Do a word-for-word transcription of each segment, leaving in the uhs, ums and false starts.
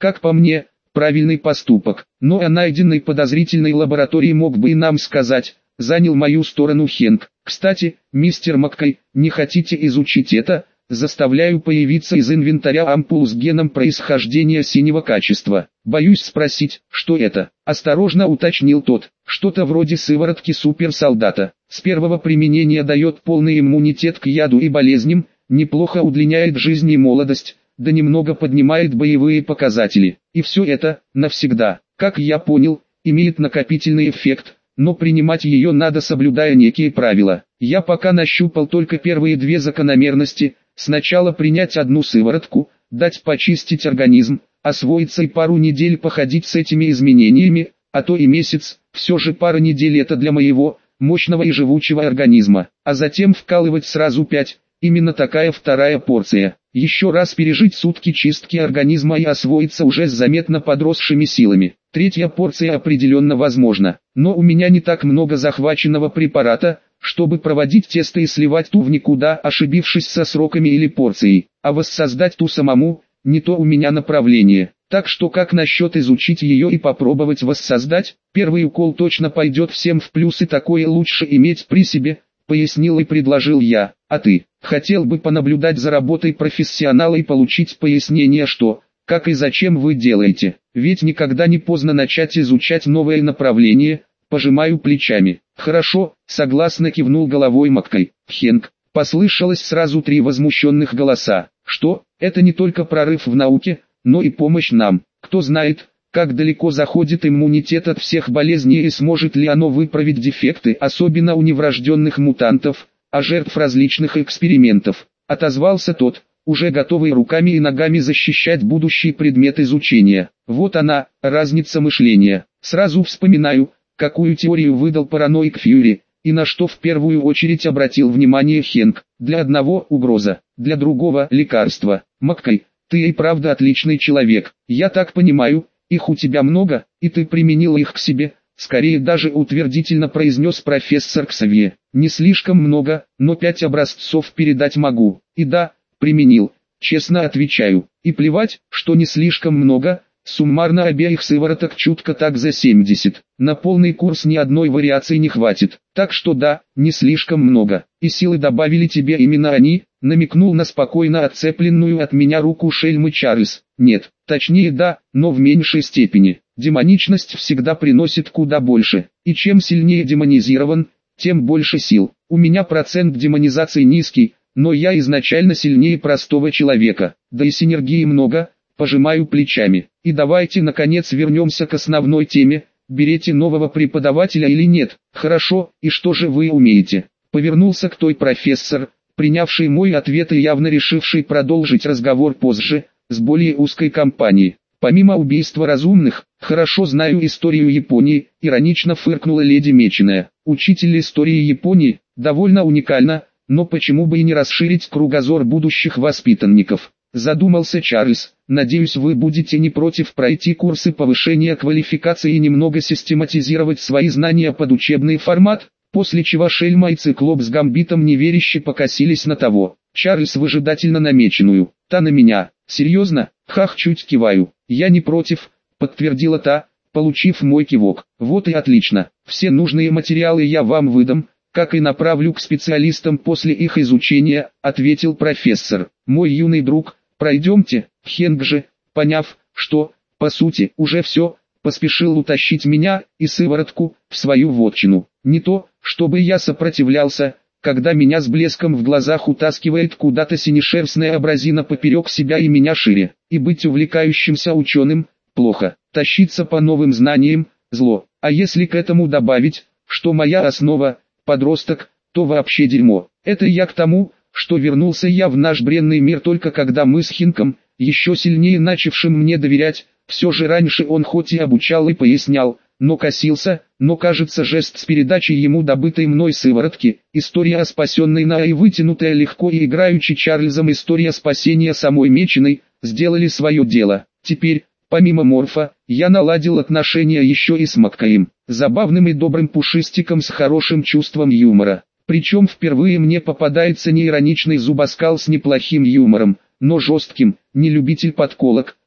Как по мне, правильный поступок. Но о найденной подозрительной лаборатории мог бы и нам сказать, занял мою сторону Хенк. Кстати, мистер Маккей, не хотите изучить это? Заставляю появиться из инвентаря ампул с геном происхождения синего качества. Боюсь спросить, что это? Осторожно уточнил тот. Что-то вроде сыворотки суперсолдата. С первого применения дает полный иммунитет к яду и болезням, неплохо удлиняет жизнь и молодость, да немного поднимает боевые показатели. И все это, навсегда, как я понял, имеет накопительный эффект, но принимать ее надо, соблюдая некие правила. Я пока нащупал только первые две закономерности. Сначала принять одну сыворотку, дать почистить организм, освоиться и пару недель походить с этими изменениями, а то и месяц. Все же пара недель это для моего, мощного и живучего организма. А затем вкалывать сразу пять, именно такая вторая порция. Еще раз пережить сутки чистки организма и освоиться уже с заметно подросшими силами. Третья порция определенно возможна, но у меня не так много захваченного препарата, чтобы проводить тесто и сливать ту в никуда, ошибившись со сроками или порцией, а воссоздать ту самому, не то у меня направление. Так что как насчет изучить ее и попробовать воссоздать? Первый укол точно пойдет всем в плюс, и такое лучше иметь при себе, пояснил и предложил я. А ты, хотел бы понаблюдать за работой профессионала и получить пояснение, что, как и зачем вы делаете, ведь никогда не поздно начать изучать новое направление. Пожимаю плечами. Хорошо, согласно кивнул головой Маккей. Хенк, послышалось сразу три возмущенных голоса. Что, это не только прорыв в науке, но и помощь нам. Кто знает, как далеко заходит иммунитет от всех болезней и сможет ли оно выправить дефекты, особенно у неврожденных мутантов, а жертв различных экспериментов. Отозвался тот, уже готовый руками и ногами защищать будущий предмет изучения. Вот она, разница мышления. Сразу вспоминаю, какую теорию выдал параноик Фьюри, и на что в первую очередь обратил внимание Хенк. Для одного угроза, для другого лекарство. Маккей, ты и правда отличный человек. Я так понимаю, их у тебя много, и ты применил их к себе. Скорее даже утвердительно произнес профессор Ксавье. Не слишком много, но пять образцов передать могу. И да, применил, честно отвечаю. И плевать, что не слишком много. Суммарно обеих сывороток чутко так за семьдесят. На полный курс ни одной вариации не хватит. Так что да, не слишком много. И силы добавили тебе именно они, намекнул на спокойно отцепленную от меня руку шельмы Чарльз. Нет, точнее да, но в меньшей степени. Демоничность всегда приносит куда больше. И чем сильнее демонизирован, тем больше сил. У меня процент демонизации низкий, но я изначально сильнее простого человека. Да и синергии много. Пожимаю плечами. И давайте наконец вернемся к основной теме. Берете нового преподавателя или нет? Хорошо, и что же вы умеете? Повернулся к той профессор, принявший мой ответ и явно решивший продолжить разговор позже, с более узкой компанией. Помимо убийства разумных, хорошо знаю историю Японии, иронично фыркнула леди Меченая. Учитель истории Японии, довольно уникально, но почему бы и не расширить кругозор будущих воспитанников? Задумался Чарльз. Надеюсь, вы будете не против пройти курсы повышения квалификации и немного систематизировать свои знания под учебный формат, после чего Шельма и Циклоп с Гамбитом неверяще покосились на того. Чарльз выжидательно на Меченую. Та на меня. Серьезно? Хах, чуть киваю. Я не против, подтвердила та, получив мой кивок. Вот и отлично. Все нужные материалы я вам выдам, как и направлю к специалистам после их изучения, ответил профессор. Мой юный друг, пройдемте. Хенк же, поняв, что, по сути, уже все, поспешил утащить меня и сыворотку в свою вотчину. Не то, чтобы я сопротивлялся, когда меня с блеском в глазах утаскивает куда-то синешерстная абразина поперек себя и меня шире. И быть увлекающимся ученым – плохо. Тащиться по новым знаниям – зло. А если к этому добавить, что моя основа – подросток, то вообще дерьмо. Это я к тому, что вернулся я в наш бренный мир только когда мы с Хинком, еще сильнее начавшим мне доверять, все же раньше он хоть и обучал и пояснял, но косился, но кажется жест с передачей ему добытой мной сыворотки, история о спасенной на и вытянутая легко и играючи Чарльзом история спасения самой Меченой, сделали свое дело. Теперь, помимо Морфа, я наладил отношения еще и с Маккеем, забавным и добрым пушистиком с хорошим чувством юмора. Причем впервые мне попадается не ироничный зубоскал с неплохим юмором, но жестким, не любитель подколок,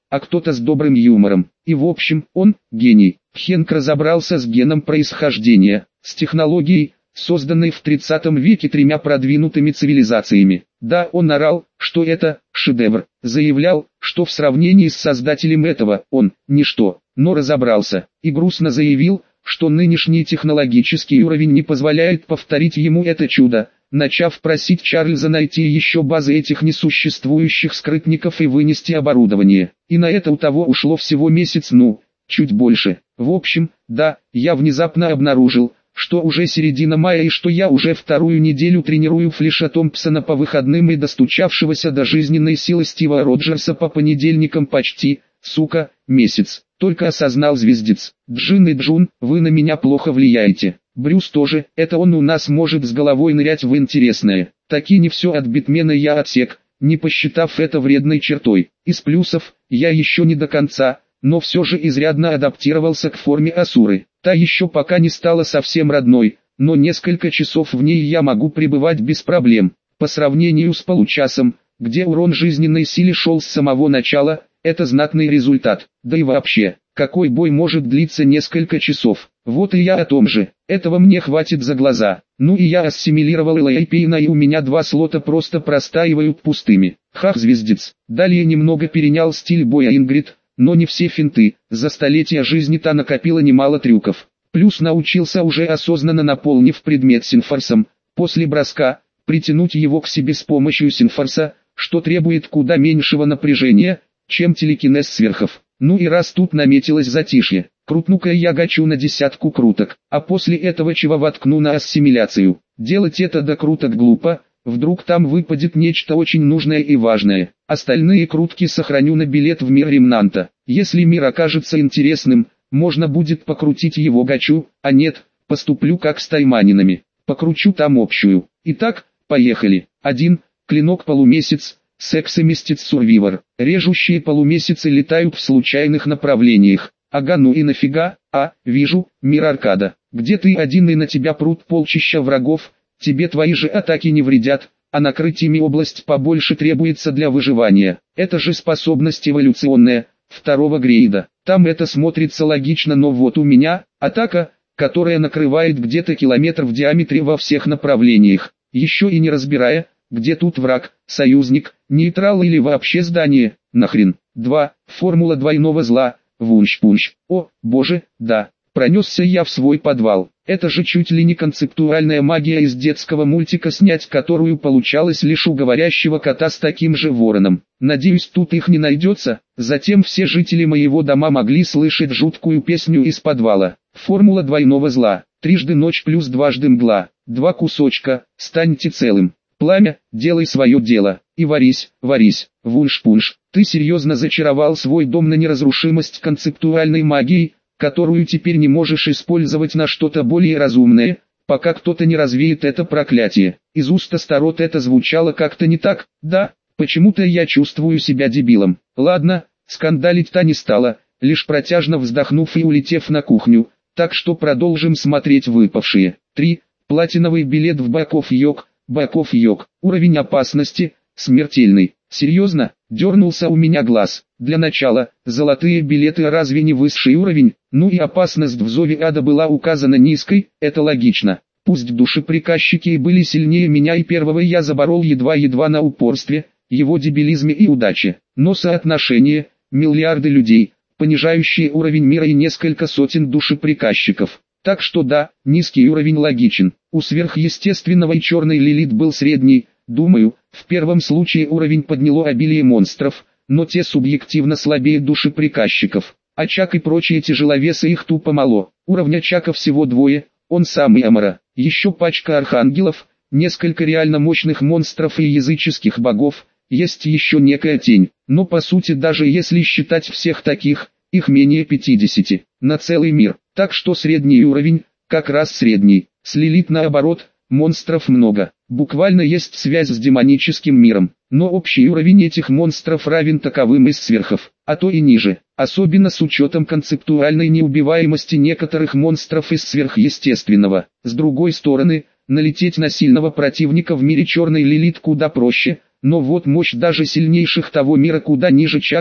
а кто-то с добрым юмором. И в общем, он – гений. Хенк разобрался с геном происхождения, с технологией, созданной в тридцатом веке тремя продвинутыми цивилизациями. Да, он орал, что это шедевр, заявлял, что в сравнении с создателем этого он – ничто, но разобрался, и грустно заявил, что нынешний технологический уровень не позволяет повторить ему это чудо, начав просить Чарльза найти еще базы этих несуществующих скрытников и вынести оборудование. И на это у того ушло всего месяц, ну, чуть больше. В общем, да, я внезапно обнаружил, что уже середина мая и что я уже вторую неделю тренирую Флиша Томпсона по выходным и достучавшегося до жизненной силы Стива Роджерса по понедельникам почти, сука, месяц. Только осознал звездец. Джин и Джун, вы на меня плохо влияете. Брюс тоже, это он у нас может с головой нырять в интересное. Таки не все от Битмена я отсек, не посчитав это вредной чертой. Из плюсов, я еще не до конца, но все же изрядно адаптировался к форме Асуры. Та еще пока не стала совсем родной, но несколько часов в ней я могу пребывать без проблем. По сравнению с получасом, где урон жизненной силе шел с самого начала, это знатный результат. Да и вообще, какой бой может длиться несколько часов? Вот и я о том же. Этого мне хватит за глаза. Ну и я ассимилировал Элайпейна, и у меня два слота просто простаивают пустыми. Хах, звездец. Далее немного перенял стиль боя Ингрид, но не все финты. За столетия жизни та накопила немало трюков. Плюс научился уже осознанно, наполнив предмет синфорсом, после броска, притянуть его к себе с помощью синфорса, что требует куда меньшего напряжения, чем телекинез сверхов. Ну и раз тут наметилось затишье, крутну-ка я гачу на десятку круток, а после этого чего воткну на ассимиляцию. Делать это до круток глупо, вдруг там выпадет нечто очень нужное и важное. Остальные крутки сохраню на билет в мир Ремнанта. Если мир окажется интересным, можно будет покрутить его гачу, а нет, поступлю как с тайманинами. Покручу там общую. Итак, поехали. один. Клинок полумесяц. Сексоместец Сурвивор. Режущие полумесяцы летают в случайных направлениях. Ага, ну и нафига? А, вижу, мир аркада. Где ты один и на тебя прут полчища врагов, тебе твои же атаки не вредят, а накрыть ими область побольше требуется для выживания. Это же способность эволюционная, второго грейда. Там это смотрится логично, но вот у меня, атака, которая накрывает где-то километр в диаметре во всех направлениях, еще и не разбирая, где тут враг, союзник, нейтрал или вообще здание, нахрен. два. Формула двойного зла, вунш-пунш. О, боже, да, пронесся я в свой подвал. Это же чуть ли не концептуальная магия из детского мультика, снять которую получалось лишь у говорящего кота с таким же вороном. Надеюсь, тут их не найдется. Затем все жители моего дома могли слышать жуткую песню из подвала. Формула двойного зла. Трижды ночь плюс дважды мгла. Два кусочка, станьте целым. Пламя, делай свое дело, и варись, варись, вунш-пунш. Ты серьезно зачаровал свой дом на неразрушимость концептуальной магией, которую теперь не можешь использовать на что-то более разумное, пока кто-то не развеет это проклятие. Из уст Астарот это звучало как-то не так, да, почему-то я чувствую себя дебилом. Ладно, скандалить-то не стало, лишь протяжно вздохнув и улетев на кухню, так что продолжим смотреть выпавшие. три. Платиновый билет в Баков-Йог. Баков-Йог. Уровень опасности, смертельный. Серьезно, дернулся у меня глаз. Для начала, золотые билеты разве не высший уровень? Ну и опасность в зове ада была указана низкой, это логично. Пусть душеприказчики и были сильнее меня, и первого я заборол едва-едва на упорстве, его дебилизме и удаче. Но соотношение, миллиарды людей, понижающие уровень мира и несколько сотен душеприказчиков. Так что да, низкий уровень логичен. У сверхъестественного и черной Лилит был средний, думаю, в первом случае уровень подняло обилие монстров, но те субъективно слабее душеприказчиков. А Чак и прочие тяжеловесы их тупо мало. Уровня Чака всего двое, он сам и Амара. Еще пачка архангелов, несколько реально мощных монстров и языческих богов, есть еще некая тень. Но по сути, даже если считать всех таких, их менее пятидесяти, на целый мир. Так что средний уровень, как раз средний. С Лилит наоборот, монстров много. Буквально есть связь с демоническим миром. Но общий уровень этих монстров равен таковым из сверхов, а то и ниже. Особенно с учетом концептуальной неубиваемости некоторых монстров из сверхъестественного. С другой стороны, налететь на сильного противника в мире черной Лилит куда проще, но вот мощь даже сильнейших того мира куда ниже Чака.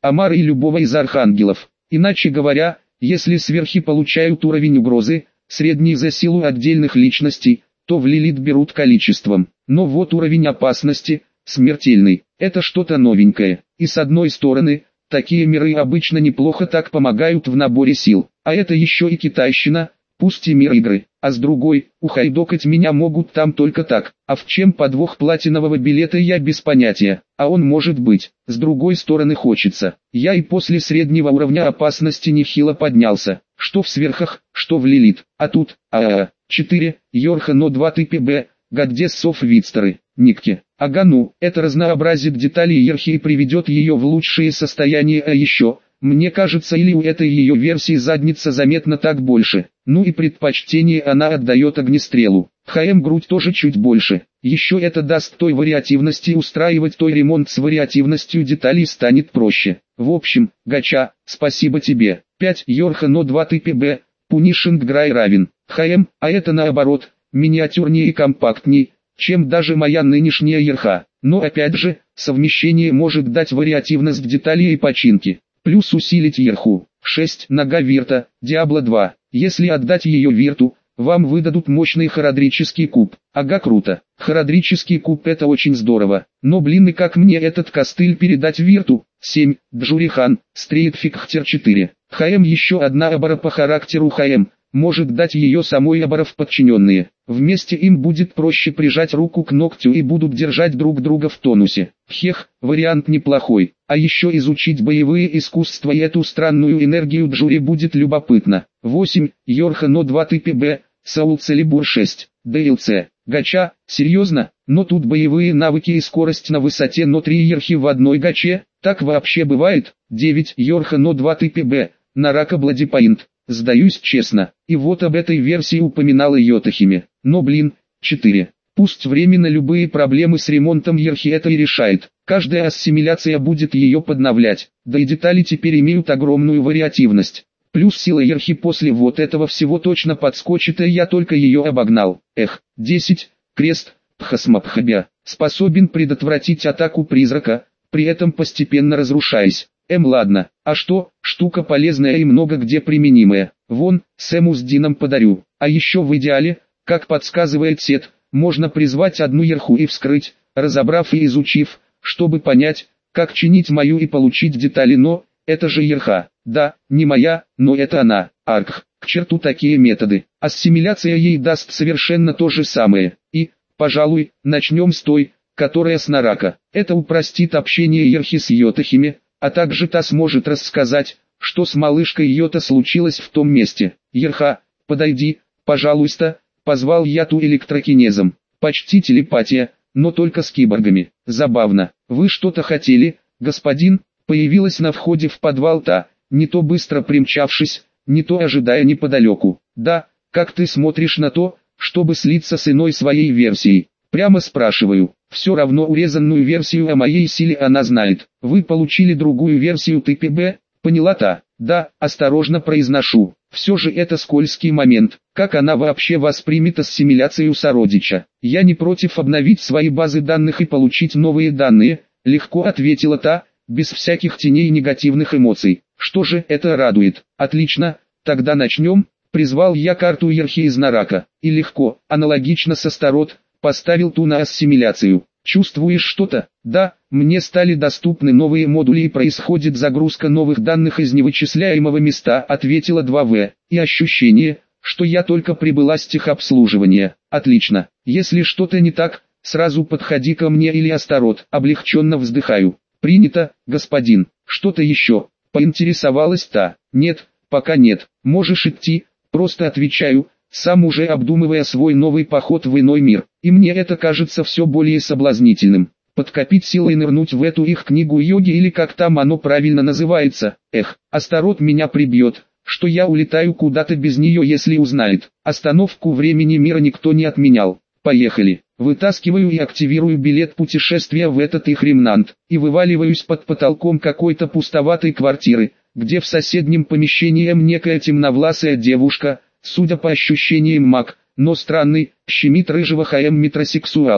Омара и любого из архангелов. Иначе говоря, если сверхи получают уровень угрозы, средний за силу отдельных личностей, то в Лилит берут количеством. Но вот уровень опасности, смертельный, это что-то новенькое. И с одной стороны, такие миры обычно неплохо так помогают в наборе сил. А это еще и китайщина, пусть и мир игры. А с другой, ухайдокать меня могут там только так. А в чем подвох платинового билета, я без понятия. А он может быть. С другой стороны, хочется. Я и после среднего уровня опасности нехило поднялся. Что в сверхах, что в Лилит. А тут, АА, четыре, Йорхано два ТПБ, Гаддессов Витстеры, Никки. Ага, ну, это разнообразит детали Ерхи и приведет ее в лучшее состояние. А еще, мне кажется, или у этой ее версии задница заметно так больше. Ну и предпочтение она отдает огнестрелу. ХМ грудь тоже чуть больше. Еще это даст той вариативности, устраивать той ремонт с вариативностью деталей станет проще. В общем, гача, спасибо тебе. пять Йорхано два ТПБ, Пунишинг Грай равен. ХМ, а это наоборот, миниатюрнее и компактнее, чем даже моя нынешняя Ерха. Но опять же, совмещение может дать вариативность деталей и починки. Плюс усилить Ерху. шесть Нога Вирта, Диабло два. Если отдать ее Вирту, вам выдадут мощный хородрический куб. Ага, круто. Хородрический куб — это очень здорово. Но блин, и как мне этот костыль передать Вирту? семь Джурихан, Стрейтфикхтер четыре. ХМ еще одна Абара по характеру ХМ. Может дать ее самой Абара в подчиненные. Вместе им будет проще прижать руку к ногтю и будут держать друг друга в тонусе. Хех, вариант неплохой. А еще изучить боевые искусства и эту странную энергию Джури будет любопытно. восемь Йорхано два ТПБ, Саул Целибур шесть. ДЛЦ. Гача, серьезно? Но тут боевые навыки и скорость на высоте, но три Ерхи в одной гаче? Так вообще бывает? девять Йорхано два ТПБ, Нарака Бладипаинт. Сдаюсь честно, и вот об этой версии упоминала Йотахиме. Но блин, четыре. Пусть временно любые проблемы с ремонтом Ерхи это и решает. Каждая ассимиляция будет ее подновлять. Да и детали теперь имеют огромную вариативность. Плюс сила Ерхи после вот этого всего точно подскочит, и я только ее обогнал. Эх, десять. Крест, Пхасмапхабя. Способен предотвратить атаку призрака, при этом постепенно разрушаясь. Эм ладно, а что, штука полезная и много где применимая. Вон, Сэму с Дином подарю. А еще в идеале, как подсказывает Сет, можно призвать одну Ерху и вскрыть, разобрав и изучив, чтобы понять, как чинить мою и получить детали. Но, это же Ерха. Да, не моя, но это она. Аркх, к черту такие методы. Ассимиляция ей даст совершенно то же самое. И, пожалуй, начнем с той, которая с Нарака. Это упростит общение Ерхи с Йотахиме, а также та сможет рассказать, что с малышкой Йота случилось в том месте. Ерха, подойди, пожалуйста, позвал я ту электрокинезом. Почти телепатия, но только с киборгами. Забавно. Вы что-то хотели, господин? Появилась на входе в подвал та, не то быстро примчавшись, не то ожидая неподалеку. Да, как ты смотришь на то, чтобы слиться с иной своей версией? Прямо спрашиваю. Все равно урезанную версию о моей силе она знает. Вы получили другую версию ТПБ? Поняла та? Да, осторожно произношу. Все же это скользкий момент. Как она вообще воспримет ассимиляцию сородича? Я не против обновить свои базы данных и получить новые данные, легко ответила та, без всяких теней негативных эмоций. Что же, это радует. Отлично, тогда начнем. Призвал я карту Ерхи из Нарака. И легко, аналогично с Астарот, поставил ту на ассимиляцию. Чувствуешь что-то? Да, мне стали доступны новые модули и происходит загрузка новых данных из невычисляемого места, ответила два вэ. И ощущение, что я только прибыла с техобслуживания. Отлично. Если что-то не так, сразу подходи ко мне или Астарот. Облегченно вздыхаю. Принято, господин. Что-то еще? Поинтересовалась та. Нет, пока нет. Можешь идти, просто отвечаю, сам уже обдумывая свой новый поход в иной мир. И мне это кажется все более соблазнительным. Подкопить силы и нырнуть в эту их книгу йоги или как там оно правильно называется. Эх, Астарот меня прибьет, что я улетаю куда-то без нее, если узнает. Остановку времени мира никто не отменял. Поехали. Вытаскиваю и активирую билет путешествия в этот их ремнант, и вываливаюсь под потолком какой-то пустоватой квартиры, где в соседнем помещении некая темновласая девушка, судя по ощущениям маг, но странный, щемит рыжего ХМ метросексуала.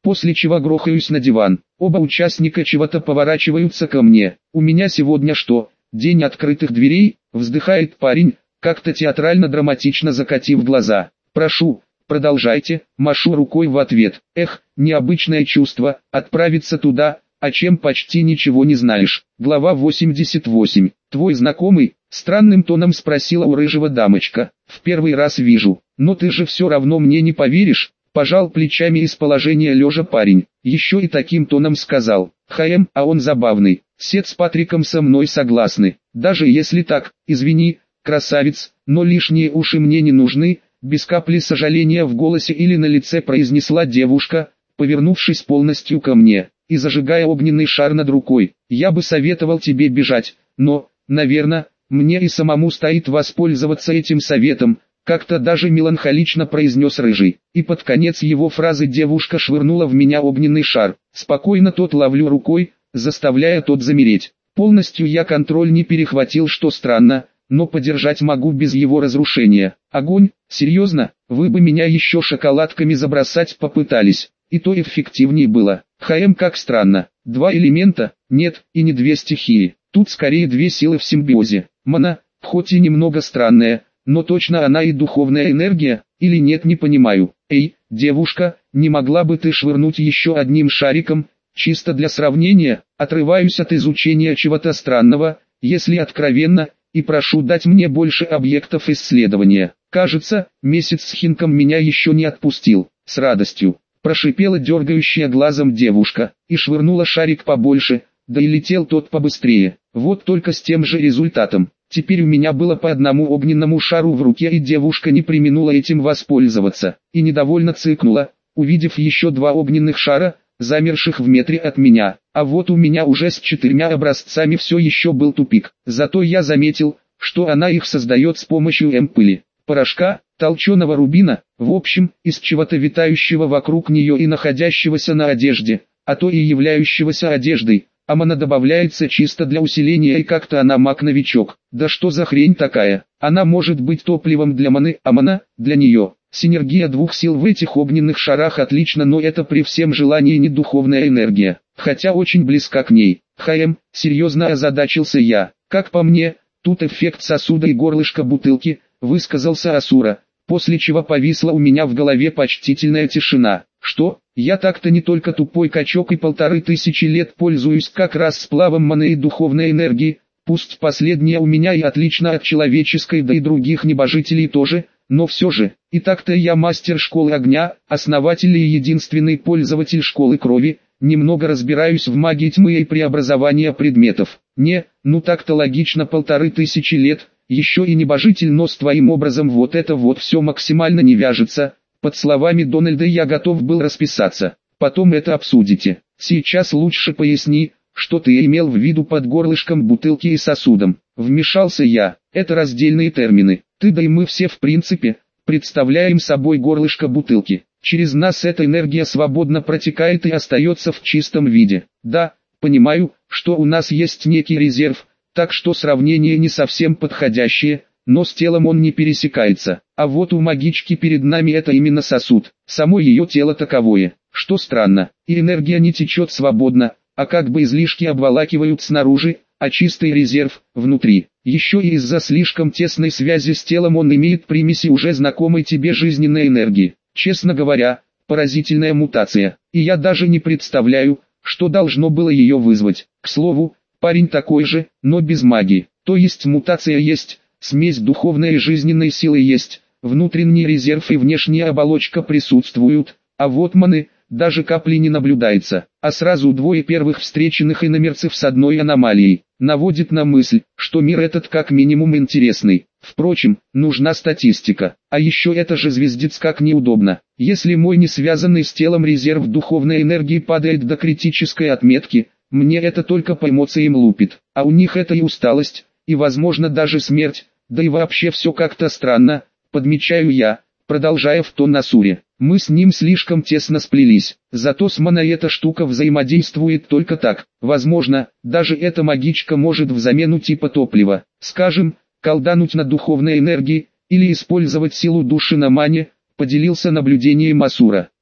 после чего грохаюсь на диван. Оба участника чего-то поворачиваются ко мне. «У меня сегодня что, день открытых дверей?» — вздыхает парень, как-то театрально-драматично закатив глаза. «Прошу, продолжайте», — машу рукой в ответ. Эх, необычное чувство, отправиться туда, о чем почти ничего не знаешь. Глава восемьдесят восемь. «Твой знакомый?» — странным тоном спросила у рыжего дамочка. «В первый раз вижу, но ты же все равно мне не поверишь», — пожал плечами из положения лежа парень. Еще и таким тоном сказал: «Хаем, а он забавный, Сет с Патриком со мной согласны. Даже если так, извини, красавец, но лишние уши мне не нужны», — без капли сожаления в голосе или на лице произнесла девушка, повернувшись полностью ко мне и зажигая огненный шар над рукой. «Я бы советовал тебе бежать, но, наверное, мне и самому стоит воспользоваться этим советом», — как-то даже меланхолично произнес рыжий. И под конец его фразы девушка швырнула в меня огненный шар. Спокойно тот ловлю рукой, заставляя тот замереть. Полностью я контроль не перехватил, что странно, но подержать могу без его разрушения. Огонь? Серьезно? Вы бы меня еще шоколадками забросать попытались. И то эффективнее было. Хаем, как странно. Два элемента? Нет, и не две стихии. Тут скорее две силы в симбиозе. Мана, хоть и немного странная, но точно она и духовная энергия, или нет, не понимаю. Эй, девушка, не могла бы ты швырнуть еще одним шариком, чисто для сравнения? Отрываюсь от изучения чего-то странного, если откровенно, и прошу дать мне больше объектов исследования. Кажется, месяц с Хинком меня еще не отпустил. С радостью прошипела дергающая глазом девушка, и швырнула шарик побольше, да и летел тот побыстрее. Вот только с тем же результатом. Теперь у меня было по одному огненному шару в руке, и девушка не преминула этим воспользоваться, и недовольно цыкнула, увидев еще два огненных шара, замерших в метре от меня. А вот у меня уже с четырьмя образцами все еще был тупик. Зато я заметил, что она их создает с помощью эмпыли, порошка, толченого рубина, в общем, из чего-то витающего вокруг нее и находящегося на одежде, а то и являющегося одеждой. А мана добавляется чисто для усиления, и как-то она маг-новичок. Да что за хрень такая? Она может быть топливом для маны, а мана – для нее. Синергия двух сил в этих огненных шарах отлично, но это при всем желании не духовная энергия, хотя очень близка к ней. Хаем, серьезно озадачился я. Как по мне, тут эффект сосуда и горлышка бутылки, высказался Асура, после чего повисла у меня в голове почтительная тишина. Что? Я так-то не только тупой качок и полторы тысячи лет пользуюсь как раз сплавом маны и духовной энергии, пусть последняя у меня и отлично от человеческой, да и других небожителей тоже, но все же, и так-то я мастер школы огня, основатель и единственный пользователь школы крови, немного разбираюсь в магии тьмы и преобразования предметов. Не, ну так-то логично, полторы тысячи лет, еще и небожитель, но с твоим образом вот это вот все максимально не вяжется. Под словами Дональда я готов был расписаться. Потом это обсудите. Сейчас лучше поясни, что ты имел в виду под горлышком бутылки и сосудом. Вмешался я. Это раздельные термины. Ты да и мы все в принципе представляем собой горлышко бутылки. Через нас эта энергия свободно протекает и остается в чистом виде. Да, понимаю, что у нас есть некий резерв, так что сравнение не совсем подходящее, но с телом он не пересекается. А вот у магички перед нами это именно сосуд, само ее тело таковое, что странно, и энергия не течет свободно, а как бы излишки обволакивают снаружи, а чистый резерв внутри. Еще и из-за слишком тесной связи с телом он имеет примеси уже знакомой тебе жизненной энергии. Честно говоря, поразительная мутация, и я даже не представляю, что должно было ее вызвать. К слову, парень такой же, но без магии, то есть мутация есть, смесь духовной и жизненной силы есть, внутренний резерв и внешняя оболочка присутствуют, а вот маны, даже капли не наблюдается, а сразу двое первых встреченных иномерцев с одной аномалией, наводит на мысль, что мир этот как минимум интересный. Впрочем, нужна статистика, а еще это же звездец как неудобно. Если мой не связанный с телом резерв духовной энергии падает до критической отметки, мне это только по эмоциям лупит, а у них это и усталость, и возможно даже смерть, да и вообще все как-то странно, подмечаю я, продолжая в тон Асуре. Мы с ним слишком тесно сплелись, зато с маной эта штука взаимодействует только так. Возможно, даже эта магичка может в замену типа топлива, скажем, колдануть на духовной энергии, или использовать силу души на мане, поделился наблюдением Асура.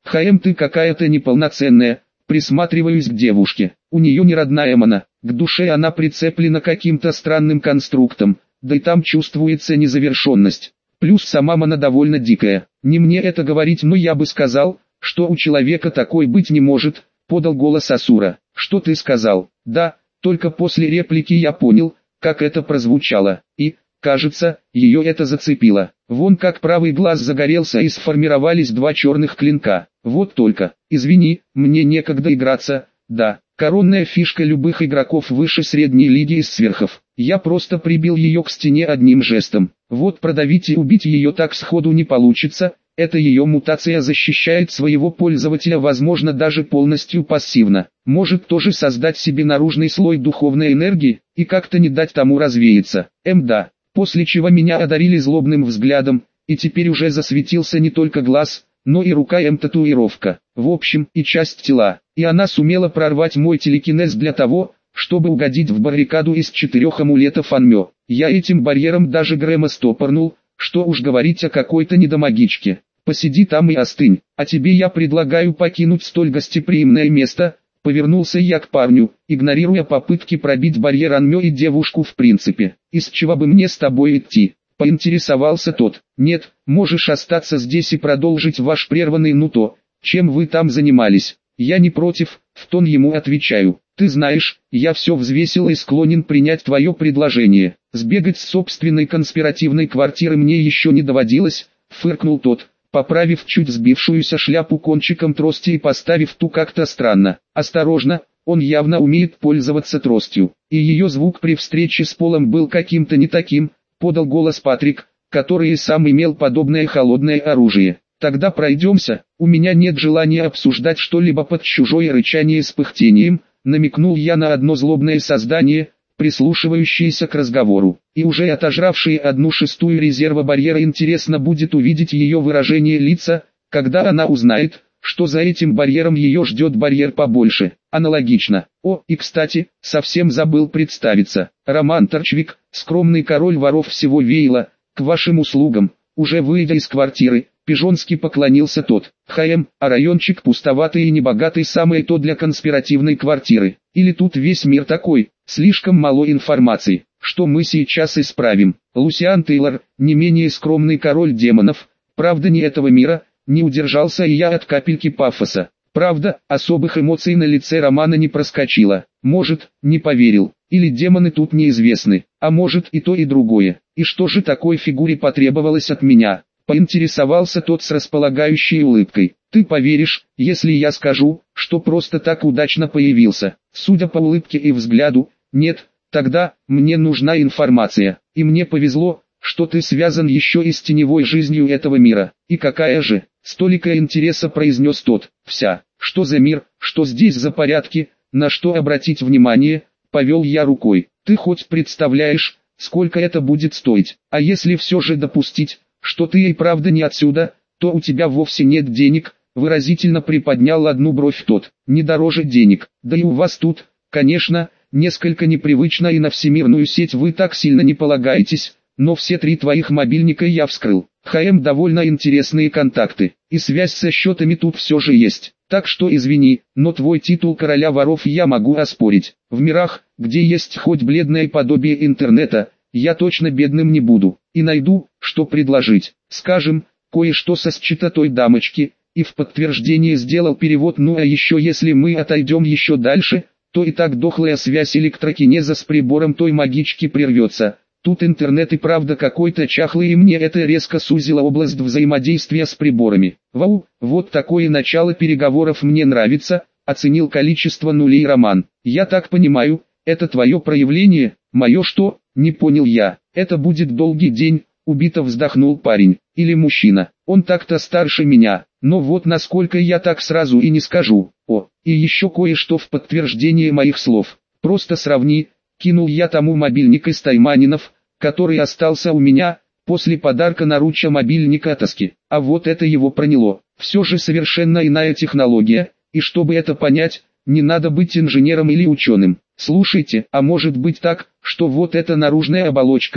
ХМ, ты какая-то неполноценная. Присматриваюсь к девушке. У нее не родная мана, к душе она прицеплена каким-то странным конструктом, да и там чувствуется незавершенность. Плюс сама мана довольно дикая. Не мне это говорить, но я бы сказал, что у человека такой быть не может, подал голос Асура. Что ты сказал? Да, только после реплики я понял, как это прозвучало, и, кажется, ее это зацепило. Вон как правый глаз загорелся и сформировались два черных клинка. Вот только, извини, мне некогда играться, да, коронная фишка любых игроков выше средней лиги из сверхов. Я просто прибил ее к стене одним жестом. Вот продавить и убить ее так сходу не получится, эта ее мутация защищает своего пользователя, возможно даже полностью пассивно. Может тоже создать себе наружный слой духовной энергии, и как-то не дать тому развеяться. Мда. После чего меня одарили злобным взглядом, и теперь уже засветился не только глаз, но и рука М-татуировка. В общем, и часть тела. И она сумела прорвать мой телекинез для того, чтобы угодить в баррикаду из четырех амулетов Анмё. Я этим барьером даже Грэма стопорнул, что уж говорить о какой-то недомагичке. Посиди там и остынь, а тебе я предлагаю покинуть столь гостеприимное место. Повернулся я к парню, игнорируя попытки пробить барьер Анмё и девушку в принципе. Из чего бы мне с тобой идти? Поинтересовался тот. Нет, можешь остаться здесь и продолжить ваш прерванный ну то, чем вы там занимались. Я не против, в тон ему отвечаю. Ты знаешь, я все взвесил и склонен принять твое предложение. Сбегать с собственной конспиративной квартиры мне еще не доводилось, фыркнул тот, поправив чуть сбившуюся шляпу кончиком трости и поставив ту как-то странно. Осторожно, он явно умеет пользоваться тростью, и ее звук при встрече с полом был каким-то не таким, подал голос Патрик, который и сам имел подобное холодное оружие. Тогда пройдемся, у меня нет желания обсуждать что-либо под чужое рычание с пыхтением, намекнул я на одно злобное создание, прислушивающееся к разговору, и уже отожравшее одну шестую резерва барьера. Интересно будет увидеть ее выражение лица, когда она узнает, что за этим барьером ее ждет барьер побольше. Аналогично. О, и кстати, совсем забыл представиться. Роман Торчвик, скромный король воров всего Вейла, к вашим услугам. Уже выйдя из квартиры, пижонски поклонился тот. ХМ, а райончик пустоватый и небогатый, самое то для конспиративной квартиры. Или тут весь мир такой, слишком мало информации, что мы сейчас исправим. Лусиан Тейлор, не менее скромный король демонов, правда не этого мира, не удержался и я от капельки пафоса. Правда, особых эмоций на лице Романа не проскочило. Может, не поверил, или демоны тут неизвестны, а может и то и другое. И что же такой фигуре потребовалось от меня? Поинтересовался тот с располагающей улыбкой. Ты поверишь, если я скажу, что просто так удачно появился? Судя по улыбке и взгляду, нет, тогда, мне нужна информация. И мне повезло, что ты связан еще и с теневой жизнью этого мира. И какая же? Столика интереса, произнес тот. Вся. Что за мир, что здесь за порядки, на что обратить внимание, повел я рукой. Ты хоть представляешь, сколько это будет стоить? А если все же допустить, что ты и правда не отсюда, то у тебя вовсе нет денег, выразительно приподнял одну бровь тот. Не дороже денег, да и у вас тут, конечно, несколько непривычно, и на всемирную сеть вы так сильно не полагаетесь, но все три твоих мобильника я вскрыл. ХМ, довольно интересные контакты, и связь со счетами тут все же есть. Так что извини, но твой титул короля воров я могу оспорить. В мирах, где есть хоть бледное подобие интернета, я точно бедным не буду, и найду, что предложить. Скажем, кое-что со счета дамочки, и в подтверждение сделал перевод. Ну а еще если мы отойдем еще дальше, то и так дохлая связь электрокинеза с прибором той магички прервется. Тут интернет и правда какой-то чахлый, и мне это резко сузило область взаимодействия с приборами. Вау, вот такое начало переговоров мне нравится, оценил количество нулей Роман. Я так понимаю, это твое проявление? Мое что? Не понял я. Это будет долгий день, убито вздохнул парень. Или мужчина. Он так-то старше меня, но вот насколько я так сразу и не скажу. О, и еще кое-что в подтверждение моих слов. Просто сравни. Кинул я тому мобильник из Тайманинов, который остался у меня, после подарка наруча мобильника от Аски. А вот это его проняло. Все же совершенно иная технология, и чтобы это понять, не надо быть инженером или ученым. Слушайте, а может быть так, что вот эта наружная оболочка,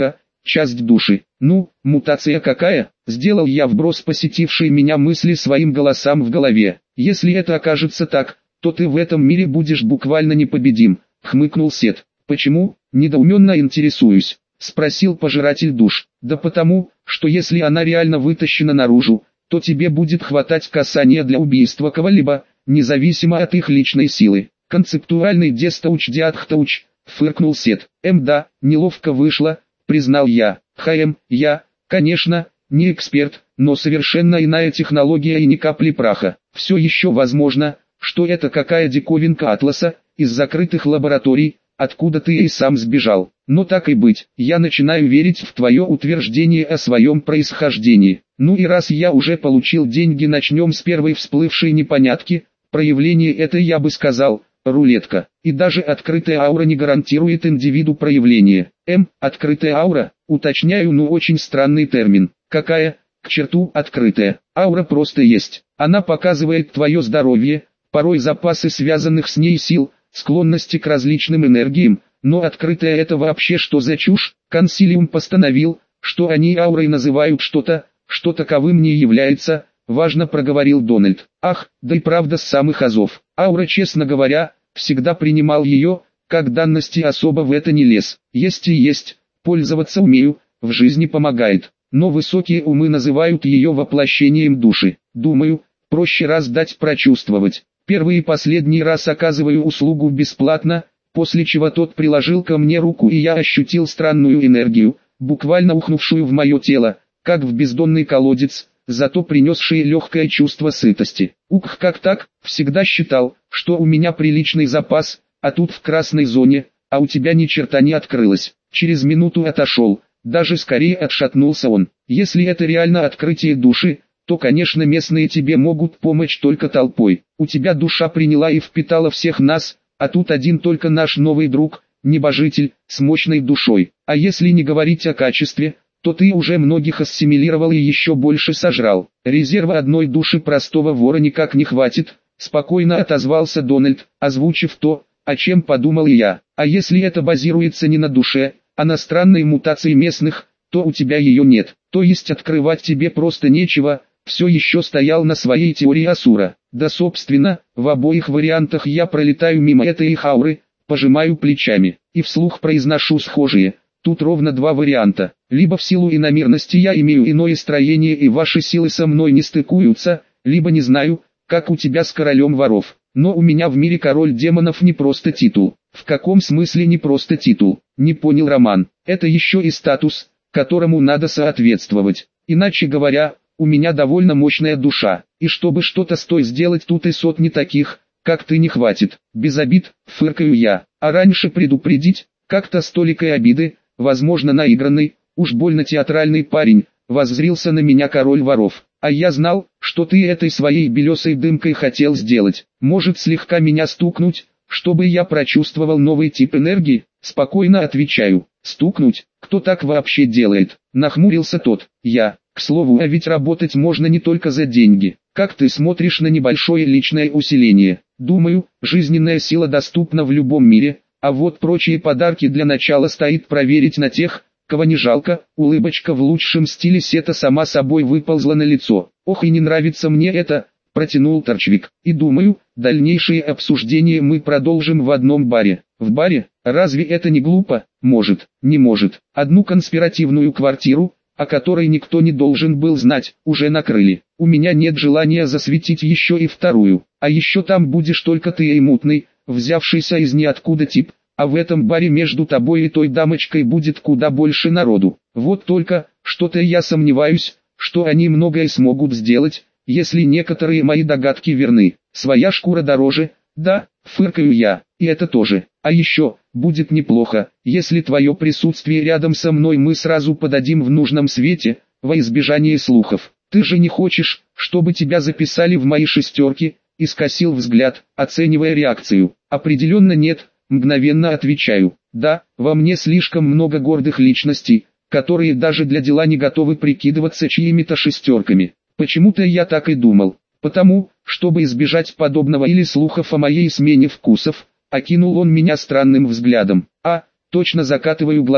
часть души. Ну, мутация какая? Сделал я вброс посетившей меня мысли своим голосам в голове. Если это окажется так, то ты в этом мире будешь буквально непобедим, хмыкнул Сет. Почему? Недоуменно интересуюсь, спросил пожиратель душ. Да потому, что если она реально вытащена наружу, то тебе будет хватать касания для убийства кого-либо, независимо от их личной силы. Концептуальный дестауч-диатхтауч, фыркнул Сет. Эм да, неловко вышло, признал я. Хаем, я, конечно, не эксперт, но совершенно иная технология и ни капли праха. Все еще возможно, что это какая диковинка Атласа, из закрытых лабораторий, откуда ты и сам сбежал. Но так и быть, я начинаю верить в твое утверждение о своем происхождении. Ну и раз я уже получил деньги, начнем с первой всплывшей непонятки. Проявление это, я бы сказал, рулетка. И даже открытая аура не гарантирует индивиду проявление. М, открытая аура, уточняю, ну очень странный термин. Какая, к черту, открытая? Аура просто есть. Она показывает твое здоровье, порой запасы связанных с ней сил, склонности к различным энергиям, но открытая это вообще что за чушь? Консилиум постановил, что они аурой называют что-то, что таковым не является, важно проговорил Дональд. Ах, да и правда с самых азов. Аура, честно говоря, всегда принимал ее, как данности, особо в это не лез. Есть и есть, пользоваться умею, в жизни помогает. Но высокие умы называют ее воплощением души. Думаю, проще раз дать прочувствовать. Первый и последний раз оказываю услугу бесплатно, после чего тот приложил ко мне руку и я ощутил странную энергию, буквально ухнувшую в мое тело, как в бездонный колодец, зато принесшие легкое чувство сытости. Ух, как так? Всегда считал, что у меня приличный запас, а тут в красной зоне, а у тебя ни черта не открылось. Через минуту отошел, даже скорее отшатнулся он. Если это реально открытие души, то, конечно, местные тебе могут помочь только толпой. У тебя душа приняла и впитала всех нас, а тут один только наш новый друг, небожитель, с мощной душой. А если не говорить о качестве, то ты уже многих ассимилировал и еще больше сожрал. Резерва одной души простого вора никак не хватит, спокойно отозвался Дональд, озвучив то, о чем подумал и я. А если это базируется не на душе, а на странной мутации местных, то у тебя ее нет. То есть открывать тебе просто нечего. Все еще стоял на своей теории Асура. Да собственно, в обоих вариантах я пролетаю мимо этой их ауры, пожимаю плечами, и вслух произношу схожие. Тут ровно два варианта. Либо в силу иномерности я имею иное строение и ваши силы со мной не стыкуются, либо не знаю, как у тебя с королем воров. Но у меня в мире король демонов не просто титул. В каком смысле не просто титул? Не понял Роман. Это еще и статус, которому надо соответствовать. Иначе говоря, у меня довольно мощная душа, и чтобы что-то с той сделать, тут и сотни таких, как ты, не хватит. Без обид, фыркаю я. А раньше предупредить, как-то с толикой обиды, возможно наигранный, уж больно театральный парень, воззрился на меня король воров. А я знал, что ты этой своей белесой дымкой хотел сделать. Может, слегка меня стукнуть, чтобы я прочувствовал новый тип энергии? Спокойно отвечаю. Стукнуть? Кто так вообще делает? Нахмурился тот. Я. К слову, а ведь работать можно не только за деньги. Как ты смотришь на небольшое личное усиление? Думаю, жизненная сила доступна в любом мире, а вот прочие подарки для начала стоит проверить на тех, кого не жалко. Улыбочка в лучшем стиле Сета сама собой выползла на лицо. Ох, и не нравится мне это, протянул Торчвик. И думаю, дальнейшие обсуждения мы продолжим в одном баре. В баре? Разве это не глупо? Может, не может. Одну конспиративную квартиру, о которой никто не должен был знать, уже накрыли. У меня нет желания засветить еще и вторую. А еще там будешь только ты и мутный, взявшийся из ниоткуда тип, а в этом баре между тобой и той дамочкой будет куда больше народу. Вот только, что-то я сомневаюсь, что они многое смогут сделать, если некоторые мои догадки верны. Своя шкура дороже, да, фыркаю я, и это тоже. А еще, будет неплохо, если твое присутствие рядом со мной мы сразу подадим в нужном свете, во избежание слухов. Ты же не хочешь, чтобы тебя записали в мои шестерки? И скосил взгляд, оценивая реакцию. Определенно нет, мгновенно отвечаю. Да, во мне слишком много гордых личностей, которые даже для дела не готовы прикидываться чьими-то шестерками. Почему-то я так и думал. Потому, чтобы избежать подобного или слухов о моей смене вкусов, окинул он меня странным взглядом. А, точно, закатываю глаза.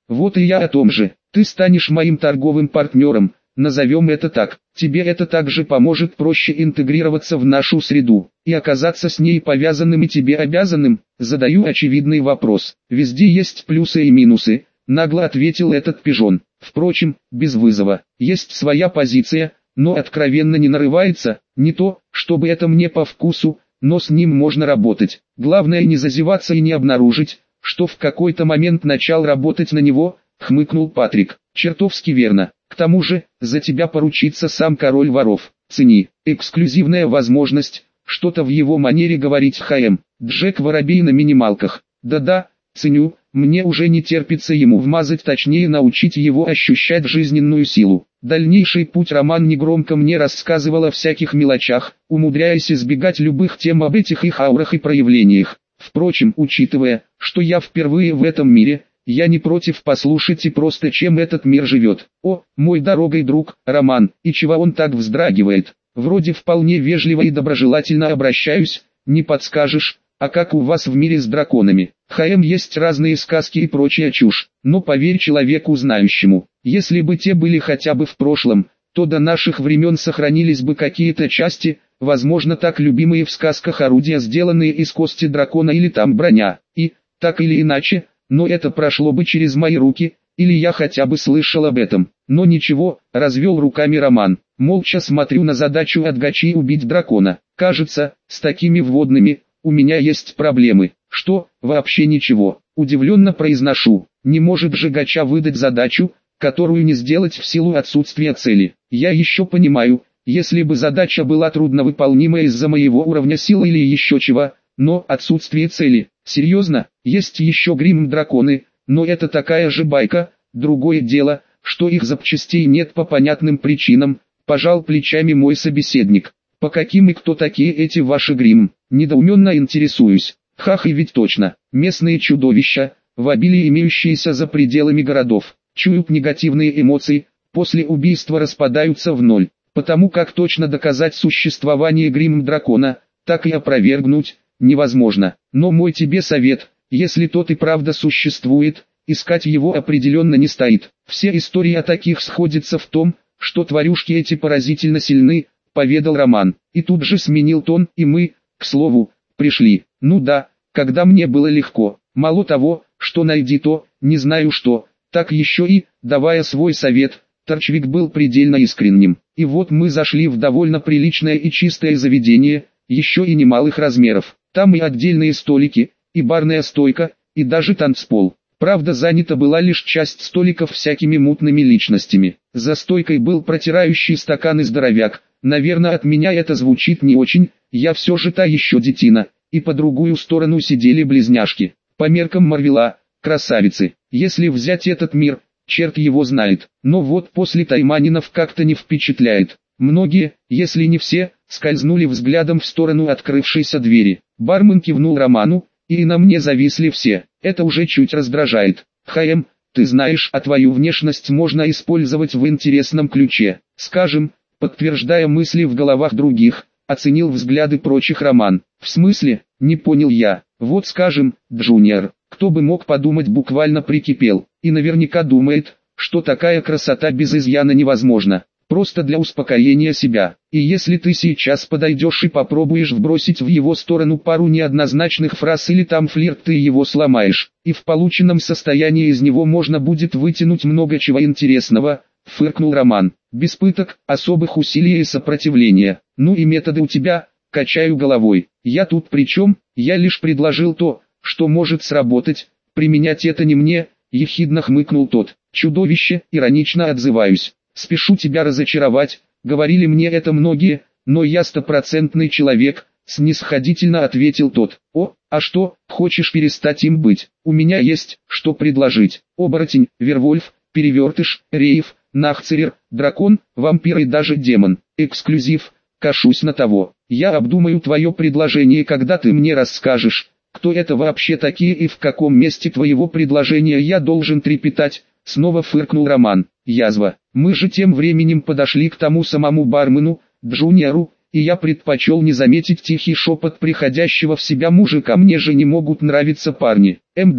Вот и я о том же. Ты станешь моим торговым партнером, назовем это так. Тебе это также поможет проще интегрироваться в нашу среду и оказаться с ней повязанным и тебе обязанным. Задаю очевидный вопрос. Везде есть плюсы и минусы, нагло ответил этот пижон. Впрочем, без вызова. Есть своя позиция, но откровенно не нарывается. Не то, чтобы это мне по вкусу, но с ним можно работать. Главное не зазеваться и не обнаружить, что в какой-то момент начал работать на него, хмыкнул Патрик. Чертовски верно. К тому же, за тебя поручится сам король воров. Цени. Эксклюзивная возможность. Что-то в его манере говорить ХМ. Джек Воробей на минималках. Да-да, ценю. Мне уже не терпится ему вмазать, точнее научить его ощущать жизненную силу. Дальнейший путь Роман негромко мне рассказывал о всяких мелочах, умудряясь избегать любых тем об этих их аурах и проявлениях. Впрочем, учитывая, что я впервые в этом мире, я не против послушать и просто чем этот мир живет. О, мой дорогой друг, Роман, и чего он так вздрагивает? Вроде вполне вежливо и доброжелательно обращаюсь, не подскажешь, а как у вас в мире с драконами? ХМ есть разные сказки и прочая чушь, но поверь человеку знающему, если бы те были хотя бы в прошлом, то до наших времен сохранились бы какие-то части, возможно так любимые в сказках орудия, сделанные из кости дракона или там броня, и, так или иначе, но это прошло бы через мои руки, или я хотя бы слышал об этом. Но ничего, развел руками Роман. Молча смотрю на задачу от Гачи убить дракона. Кажется, с такими вводными, у меня есть проблемы. Что, вообще ничего. Удивленно произношу. Не может же Гача выдать задачу, которую не сделать в силу отсутствия цели. Я еще понимаю, если бы задача была трудновыполнимая из-за моего уровня силы или еще чего, но отсутствие цели. Серьезно, есть еще грим-драконы, но это такая же байка. Другое дело, что их запчастей нет по понятным причинам, пожал плечами мой собеседник. По каким и кто такие эти ваши грим? Недоуменно интересуюсь. Хах, и ведь точно, местные чудовища, в обилии имеющиеся за пределами городов, чуют негативные эмоции, после убийства распадаются в ноль, потому как точно доказать существование грим-дракона, так и опровергнуть, невозможно. Но мой тебе совет, если тот и правда существует, искать его определенно не стоит. Все истории о таких сходятся в том, что тварюшки эти поразительно сильны, поведал Роман. И тут же сменил тон, и мы, к слову, пришли. Ну да, когда мне было легко. Мало того, что найди то, не знаю что, так еще и, давая свой совет, Торчвик был предельно искренним. И вот мы зашли в довольно приличное и чистое заведение, еще и немалых размеров. Там и отдельные столики, и барная стойка, и даже танцпол. Правда, занята была лишь часть столиков всякими мутными личностями. За стойкой был протирающий стаканы здоровяк. Наверное, от меня это звучит не очень, я все же та еще детина. И по другую сторону сидели близняшки. По меркам Марвела, красавицы. Если взять этот мир, черт его знает. Но вот после Тайманинов как-то не впечатляет. Многие, если не все, скользнули взглядом в сторону открывшейся двери. Бармен кивнул Роману, и на мне зависли все. Это уже чуть раздражает. ХМ, ты знаешь, а твою внешность можно использовать в интересном ключе. Скажем, подтверждая мысли в головах других, оценил взгляды прочих Роман. В смысле, не понял я. Вот скажем, Джуниор, кто бы мог подумать, буквально прикипел. И наверняка думает, что такая красота без изъяна невозможна. Просто для успокоения себя. И если ты сейчас подойдешь и попробуешь вбросить в его сторону пару неоднозначных фраз или там флирт, ты его сломаешь. И в полученном состоянии из него можно будет вытянуть много чего интересного, фыркнул Роман. Без пыток, особых усилий и сопротивления. Ну и методы у тебя, качаю головой. Я тут при чем? Я лишь предложил то, что может сработать. Применять это не мне, ехидно хмыкнул тот. Чудовище, иронично отзываюсь. Спешу тебя разочаровать, говорили мне это многие, но я стопроцентный человек, снисходительно ответил тот. О, а что, хочешь перестать им быть? У меня есть, что предложить. Оборотень, Вервольф, Перевертыш, Рейв, Нахцерер, Дракон, Вампир и даже Демон. Эксклюзив, кашусь на того. Я обдумаю твое предложение, когда ты мне расскажешь, кто это вообще такие и в каком месте твоего предложения я должен трепетать. Снова фыркнул Роман. Язва. Мы же тем временем подошли к тому самому бармену, Джуниору, и я предпочел не заметить тихий шепот приходящего в себя мужика. Мне же не могут нравиться парни. Эм да,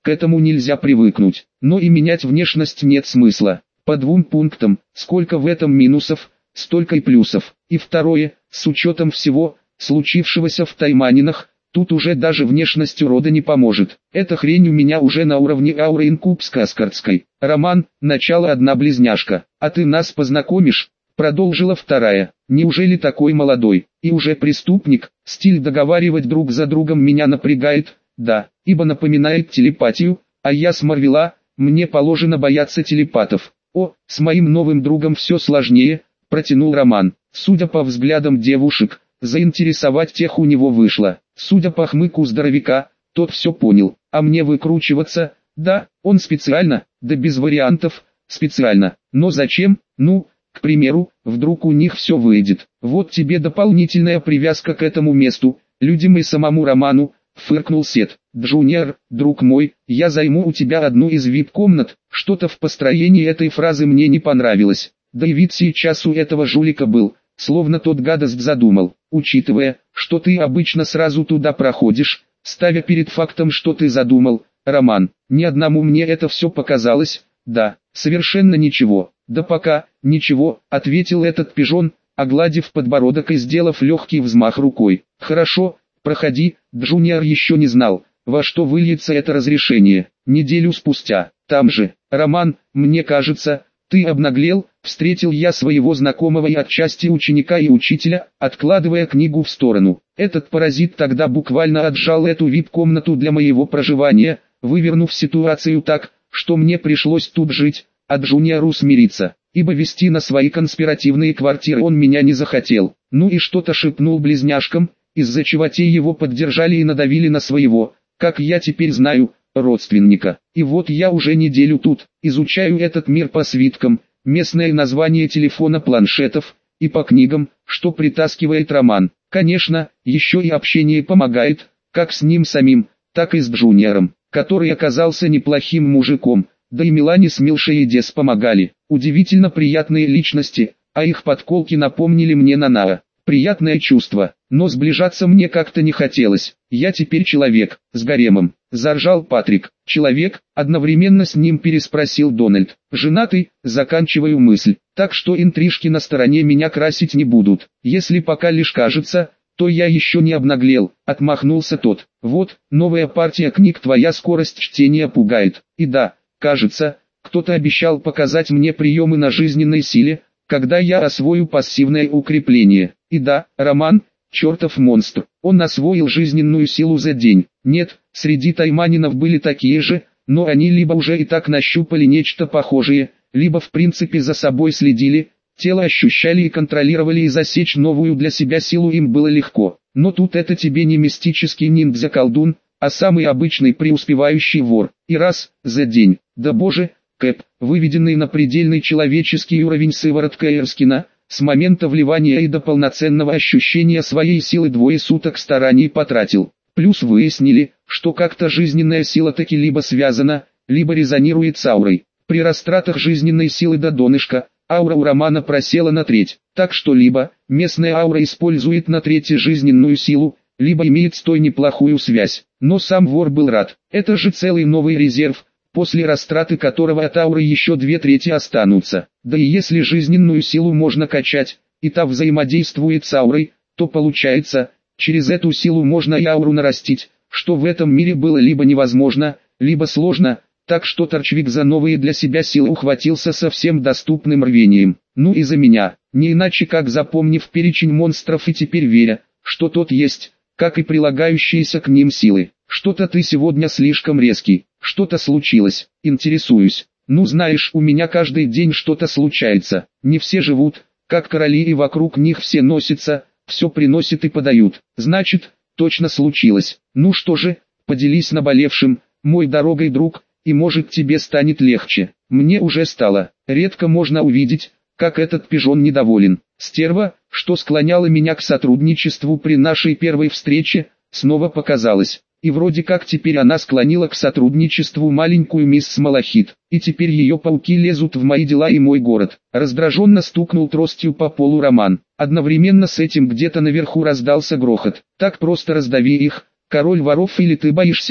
к этому нельзя привыкнуть. Но и менять внешность нет смысла. По двум пунктам, сколько в этом минусов, столько и плюсов. И второе, с учетом всего, случившегося в Тайманинах, тут уже даже внешность урода не поможет. Эта хрень у меня уже на уровне ауры инкубской аскардской. Роман, начало одна близняшка. А ты нас познакомишь? Продолжила вторая. Неужели такой молодой, и уже преступник? Стиль договаривать друг за другом меня напрягает, да, ибо напоминает телепатию, а я с Марвела, мне положено бояться телепатов. О, с моим новым другом все сложнее, протянул Роман. Судя по взглядам девушек, заинтересовать тех у него вышло. Судя по хмыку здоровяка, тот все понял. А мне выкручиваться? Да, он специально, да без вариантов, специально. Но зачем? Ну, к примеру, вдруг у них все выйдет. Вот тебе дополнительная привязка к этому месту, людям и самому Роману, фыркнул Сет. Джуниор, друг мой, я займу у тебя одну из вип-комнат. Что-то в построении этой фразы мне не понравилось. Да и вид сейчас у этого жулика был, словно тот гадость задумал. Учитывая, что ты обычно сразу туда проходишь, ставя перед фактом, что ты задумал, Роман, ни одному мне это все показалось. Да, совершенно ничего. Да пока, ничего, ответил этот пижон, огладив подбородок и сделав легкий взмах рукой. Хорошо, проходи. Джуниор еще не знал, во что выльется это разрешение. Неделю спустя, там же. Роман, мне кажется, ты обнаглел. Встретил я своего знакомого и отчасти ученика и учителя, откладывая книгу в сторону. Этот паразит тогда буквально отжал эту вип-комнату для моего проживания, вывернув ситуацию так, что мне пришлось тут жить, а Джуниору смириться, ибо вести на свои конспиративные квартиры он меня не захотел. Ну и что-то шепнул близняшкам, из-за чего те его поддержали и надавили на своего, как я теперь знаю, родственника. И вот я уже неделю тут, изучаю этот мир по свиткам, местное название телефона, планшетов, и по книгам, что притаскивает Роман. Конечно, еще и общение помогает, как с ним самим, так и с Джуниором, который оказался неплохим мужиком, да и Милане с Милшей и Дес помогали. Удивительно приятные личности, а их подколки напомнили мне Нанаа. Приятное чувство, но сближаться мне как-то не хотелось. Я теперь человек, с гаремом. Заржал Патрик. Человек, одновременно с ним переспросил Дональд. Женатый, заканчиваю мысль. Так что интрижки на стороне меня красить не будут. Если пока лишь кажется, то я еще не обнаглел. Отмахнулся тот. Вот, новая партия книг, твоя скорость чтения пугает. И да, кажется, кто-то обещал показать мне приемы на жизненной силе, когда я освою пассивное укрепление. И да, Роман, чертов монстр, он освоил жизненную силу за день. Нет, среди тайманинов были такие же, но они либо уже и так нащупали нечто похожее, либо в принципе за собой следили, тело ощущали и контролировали, и засечь новую для себя силу им было легко. Но тут это тебе не мистический ниндзя-колдун, а самый обычный преуспевающий вор. И раз, за день, да боже, Кэп, выведенный на предельный человеческий уровень сыворотка Эрскина, с момента вливания и до полноценного ощущения своей силы двое суток стараний потратил. Плюс выяснили, что как-то жизненная сила таки либо связана, либо резонирует с аурой. При растратах жизненной силы до донышка, аура у Романа просела на треть. Так что либо местная аура использует на треть жизненную силу, либо имеет с той неплохую связь. Но сам вор был рад. Это же целый новый резерв, после растраты которого от ауры еще две трети останутся. Да и если жизненную силу можно качать, и та взаимодействует с аурой, то получается, через эту силу можно и ауру нарастить, что в этом мире было либо невозможно, либо сложно, так что Торчвик за новые для себя силы ухватился со всем доступным рвением. Ну и за меня, не иначе как запомнив перечень монстров и теперь веря, что тот есть, как и прилагающиеся к ним силы. Что-то ты сегодня слишком резкий. Что-то случилось, интересуюсь. Ну знаешь, у меня каждый день что-то случается. Не все живут, как короли, и вокруг них все носятся, все приносят и подают. Значит, точно случилось. Ну что же, поделись наболевшим, мой дорогой друг, и может тебе станет легче. Мне уже стало. Редко можно увидеть, как этот пижон недоволен. Стерва, что склоняла меня к сотрудничеству при нашей первой встрече, снова показалась. И вроде как теперь она склонила к сотрудничеству маленькую мисс Малахит, и теперь ее пауки лезут в мои дела и мой город. Раздраженно стукнул тростью по полу Роман. Одновременно с этим где-то наверху раздался грохот. Так просто раздави их, король воров, или ты боишься?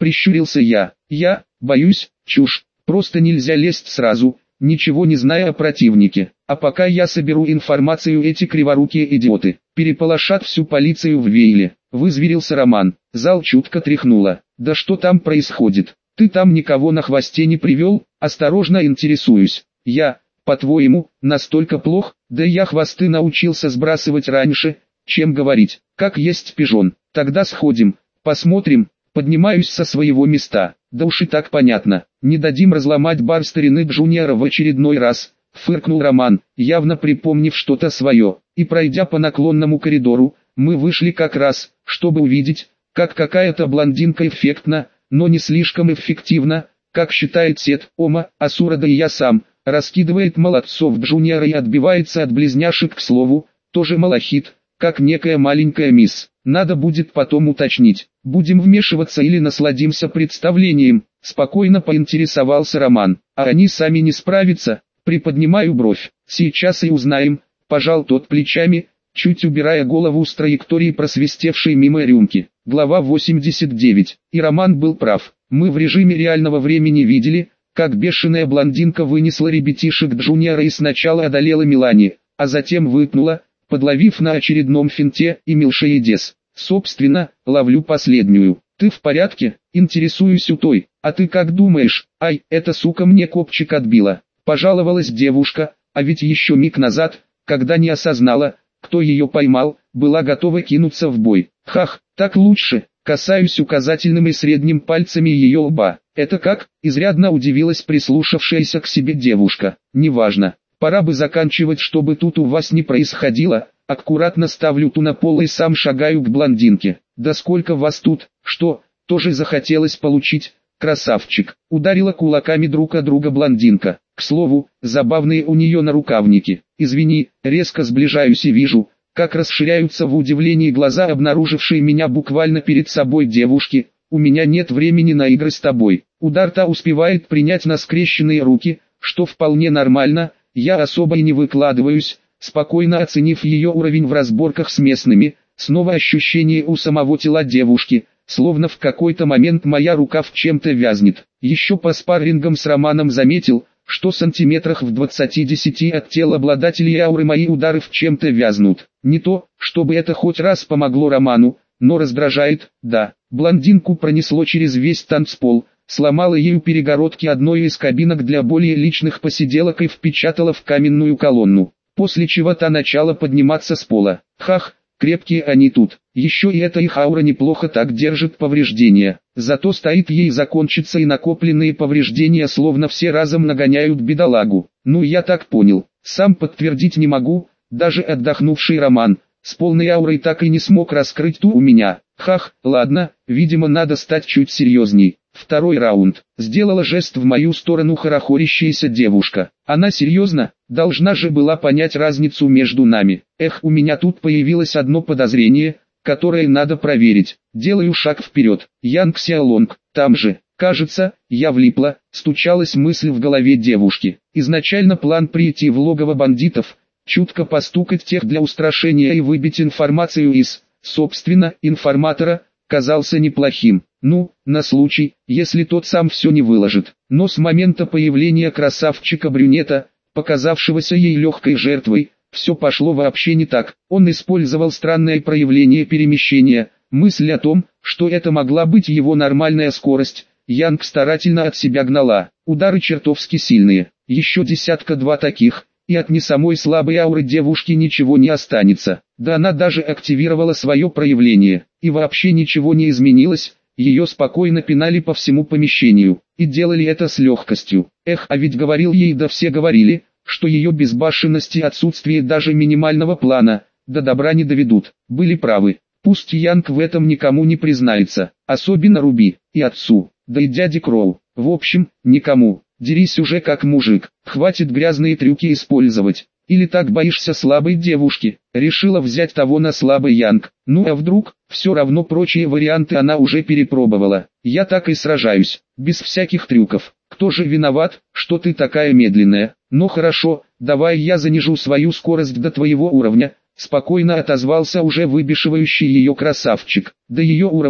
прищурился я. Я, боюсь, чушь, просто нельзя лезть сразу, ничего не зная о противнике. А пока я соберу информацию, эти криворукие идиоты переполошат всю полицию в Вейле. Вызверился Роман. Зал чутко тряхнуло. Да что там происходит? Ты там никого на хвосте не привел? Осторожно интересуюсь. Я, по-твоему, настолько плох? Да я хвосты научился сбрасывать раньше, чем говорить. Как есть пижон. Тогда сходим, посмотрим. Поднимаюсь со своего места. Да уж и так понятно. Не дадим разломать бар старины Джуниора в очередной раз. Фыркнул Роман, явно припомнив что-то свое. И пройдя по наклонному коридору, мы вышли как раз, чтобы увидеть, как какая-то блондинка эффектно, но не слишком эффективно, как считает Сет, Ома, Асура, да и я сам, раскидывает молодцов Джуниора и отбивается от близняшек, к слову, тоже малахит, как некая маленькая мисс. Надо будет потом уточнить, будем вмешиваться или насладимся представлением. Спокойно поинтересовался Роман. А они сами не справятся? Приподнимаю бровь. Сейчас и узнаем. Пожал тот плечами, чуть убирая голову с траектории просвистевшей мимо рюмки. Глава восемьдесят девять. И Роман был прав. Мы в режиме реального времени видели, как бешеная блондинка вынесла ребятишек Джуниора и сначала одолела Милани, а затем выпнула, подловив на очередном финте, и Милшиедес. Собственно, ловлю последнюю. Ты в порядке? Интересуюсь у той. А ты как думаешь? Ай, эта сука мне копчик отбила. Пожаловалась девушка, а ведь еще миг назад, когда не осознала, кто ее поймал, была готова кинуться в бой. Хах, так лучше. Касаюсь указательным и средним пальцами ее лба. Это как? Изрядно удивилась прислушавшаяся к себе девушка. Неважно. Пора бы заканчивать, чтобы тут у вас не происходило. Аккуратно ставлю ту на пол и сам шагаю к блондинке. Да сколько вас тут? Что, тоже захотелось получить? Красавчик. Ударила кулаками друг о друга блондинка. К слову, забавные у нее нарукавники. Извини, резко сближаюсь и вижу, как расширяются в удивлении глаза обнаружившей меня буквально перед собой девушки. У меня нет времени на игры с тобой. Удар та успевает принять на скрещенные руки, что вполне нормально. Я особо и не выкладываюсь, спокойно оценив ее уровень в разборках с местными. Снова ощущение у самого тела девушки, словно в какой-то момент моя рука в чем-то вязнет. Еще по спаррингам с Романом заметил, что сантиметрах в двадцати-десяти от тела обладателей ауры мои удары в чем-то вязнут. Не то, чтобы это хоть раз помогло Роману, но раздражает. Да, блондинку пронесло через весь танцпол, сломала ею перегородки одной из кабинок для более личных посиделок и впечатала в каменную колонну, после чего та начала подниматься с пола. Хах, крепкие они тут. Еще и эта их аура неплохо так держит повреждения. Зато стоит ей закончиться, и накопленные повреждения словно все разом нагоняют бедолагу. Ну я так понял. Сам подтвердить не могу, даже отдохнувший Роман с полной аурой так и не смог раскрыть ту у меня. Хах, ладно, видимо надо стать чуть серьезней. Второй раунд. Сделала жест в мою сторону хорохорящаяся девушка. Она серьезно? Должна же была понять разницу между нами. Эх, у меня тут появилось одно подозрение, которое надо проверить. Делаю шаг вперед. Янг Сяолонг, там же. Кажется, я влипла, стучалась мысль в голове девушки. Изначально план прийти в логово бандитов, чутко постукать тех для устрашения и выбить информацию из, собственно, информатора, казался неплохим. Ну, на случай, если тот сам все не выложит. Но с момента появления красавчика-брюнета, показавшегося ей легкой жертвой, все пошло вообще не так. Он использовал странное проявление перемещения. Мысль о том, что это могла быть его нормальная скорость, Янг старательно от себя гнала. Удары чертовски сильные. Еще десятка-два таких, и от не самой слабой ауры девушки ничего не останется. Да она даже активировала свое проявление. И вообще ничего не изменилось. Ее спокойно пинали по всему помещению, и делали это с легкостью. Эх, а ведь говорил ей, да все говорили, что ее безбашенность и отсутствие даже минимального плана до добра не доведут. Были правы. Пусть Янг в этом никому не признается, особенно Руби, и отцу, да и дяде Кроу. В общем, никому. Дерись уже как мужик, хватит грязные трюки использовать. Или так боишься слабой девушки? Решила взять того на слабый Янг. Ну а вдруг, все равно прочие варианты она уже перепробовала. Я так и сражаюсь, без всяких трюков. Кто же виноват, что ты такая медленная? Ну хорошо, давай я занижу свою скорость до твоего уровня. Спокойно отозвался уже выбешивающий ее красавчик. До ее уровня,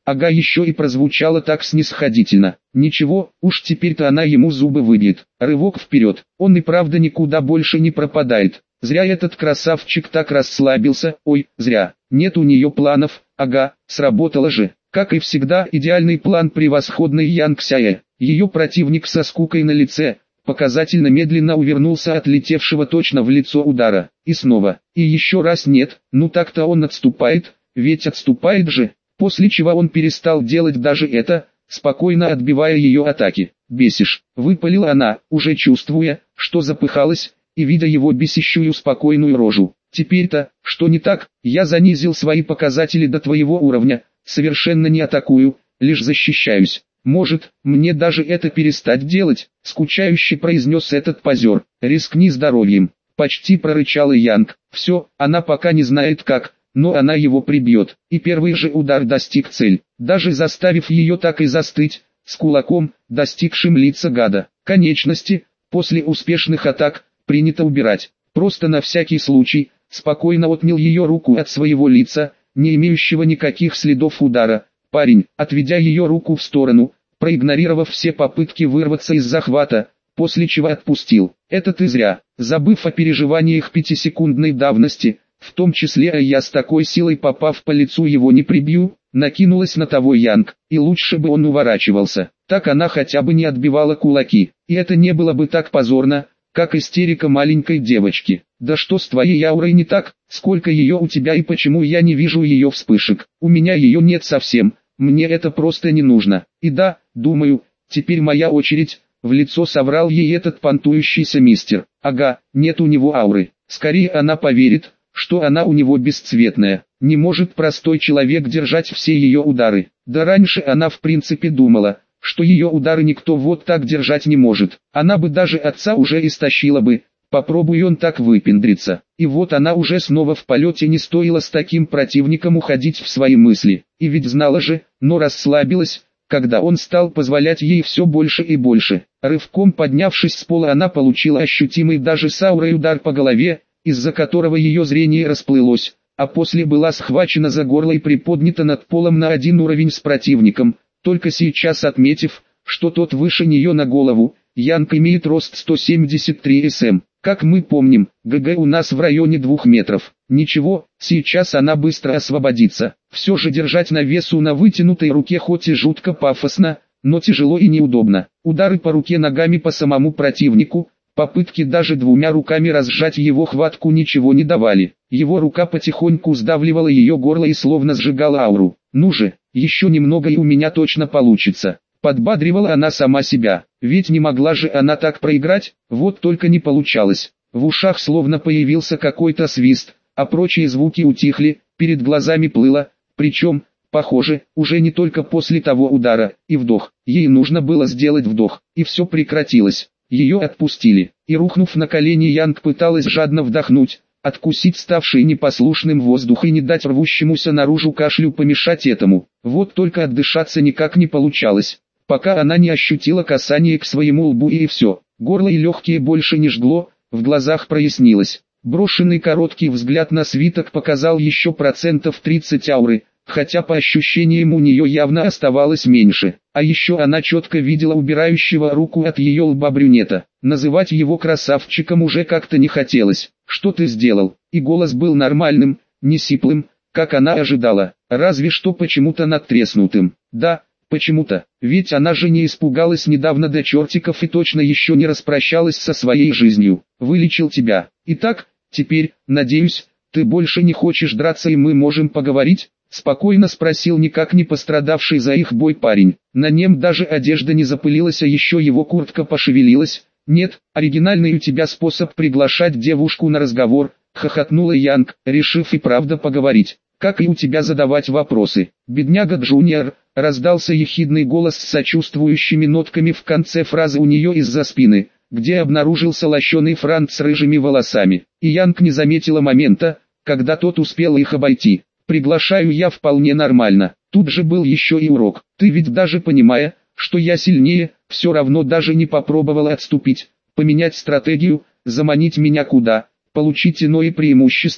Ага, еще и прозвучало так снисходительно. Ничего, уж теперь-то она ему зубы выбьет. Рывок вперед, он и правда никуда больше не пропадает. Зря этот красавчик так расслабился, ой, зря. Нет у нее планов, ага, сработало же. Как и всегда, идеальный план превосходный Янг Сяэ. Ее противник со скукой на лице показательно медленно увернулся от летевшего точно в лицо удара. И снова, и еще раз нет, ну так-то он отступает, ведь отступает же. После чего он перестал делать даже это, спокойно отбивая ее атаки. «Бесишь», — выпалила она, уже чувствуя, что запыхалась, и видя его бесящую спокойную рожу. «Теперь-то, что не так, я занизил свои показатели до твоего уровня, совершенно не атакую, лишь защищаюсь. Может, мне даже это перестать делать?» — скучающе произнес этот позер. «Рискни здоровьем», — почти прорычала Янг. «Все, она пока не знает как, но она его прибьет». И первый же удар достиг цель, даже заставив ее так и застыть, с кулаком, достигшим лица гада. Конечности, после успешных атак, принято убирать. Просто на всякий случай, спокойно отнял ее руку от своего лица, не имеющего никаких следов удара. Парень, отведя ее руку в сторону, проигнорировав все попытки вырваться из захвата, после чего отпустил. «Это ты зря», забыв о переживаниях пятисекундной давности, в том числе а я с такой силой попав по лицу его не прибью, накинулась на того Янг, и лучше бы он уворачивался, так она хотя бы не отбивала кулаки, и это не было бы так позорно, как истерика маленькой девочки. «Да что с твоей аурой не так, сколько ее у тебя и почему я не вижу ее вспышек? У меня ее нет совсем, мне это просто не нужно. И да, думаю, теперь моя очередь», в лицо соврал ей этот понтующийся мистер. «Ага, нет у него ауры, скорее она поверит, что она у него бесцветная. Не может простой человек держать все ее удары. Да раньше она в принципе думала, что ее удары никто вот так держать не может. Она бы даже отца уже истощила бы, попробуй он так выпендриться. И вот она уже снова в полете, не стоило с таким противником уходить в свои мысли. И ведь знала же, но расслабилась, когда он стал позволять ей все больше и больше. Рывком поднявшись с пола, она получила ощутимый даже с аурой удар по голове, из-за которого ее зрение расплылось, а после была схвачена за горло и приподнята над полом на один уровень с противником, только сейчас отметив, что тот выше нее на голову. Янг имеет рост сто семьдесят три сантиметра. Как мы помним, ГГ у нас в районе двух метров. Ничего, сейчас она быстро освободится. Все же держать на весу на вытянутой руке хоть и жутко пафосно, но тяжело и неудобно. Удары по руке ногами по самому противнику, попытки даже двумя руками разжать его хватку ничего не давали. Его рука потихоньку сдавливала ее горло и словно сжигала ауру. «Ну же, еще немного и у меня точно получится», — подбадривала она сама себя. Ведь не могла же она так проиграть, вот только не получалось. В ушах словно появился какой-то свист, а прочие звуки утихли, перед глазами плыло, причем, похоже, уже не только после того удара, и вдох. Ей нужно было сделать вдох, и все прекратилось. Ее отпустили, и рухнув на колени, Янг пыталась жадно вдохнуть, откусить ставший непослушным воздух и не дать рвущемуся наружу кашлю помешать этому. Вот только отдышаться никак не получалось, пока она не ощутила касание к своему лбу, и все. Горло и легкие больше не жгло, в глазах прояснилось. Брошенный короткий взгляд на свиток показал еще процентов тридцать ауры, хотя по ощущениям у нее явно оставалось меньше. А еще она четко видела убирающего руку от ее лба брюнета. Называть его красавчиком уже как-то не хотелось. «Что ты сделал?» И голос был нормальным, не сиплым, как она ожидала, разве что почему-то надтреснутым. Да, почему-то, ведь она же не испугалась недавно до чертиков и точно еще не распрощалась со своей жизнью. «Вылечил тебя. Итак, теперь, надеюсь, ты больше не хочешь драться и мы можем поговорить?» Спокойно спросил никак не пострадавший за их бой парень. На нем даже одежда не запылилась, а еще его куртка пошевелилась. «Нет, оригинальный у тебя способ приглашать девушку на разговор», — хохотнула Янг, решив и правда поговорить. «Как и у тебя задавать вопросы». «Бедняга Джуниор», — раздался ехидный голос с сочувствующими нотками в конце фразы у нее из-за спины, где обнаружился лощеный Франц с рыжими волосами. И Янг не заметила момента, когда тот успел их обойти. «Приглашаю я вполне нормально». Тут же был еще и урок. «Ты ведь даже понимая, что я сильнее, все равно даже не попробовала отступить, поменять стратегию, заманить меня куда, получить иное преимущество,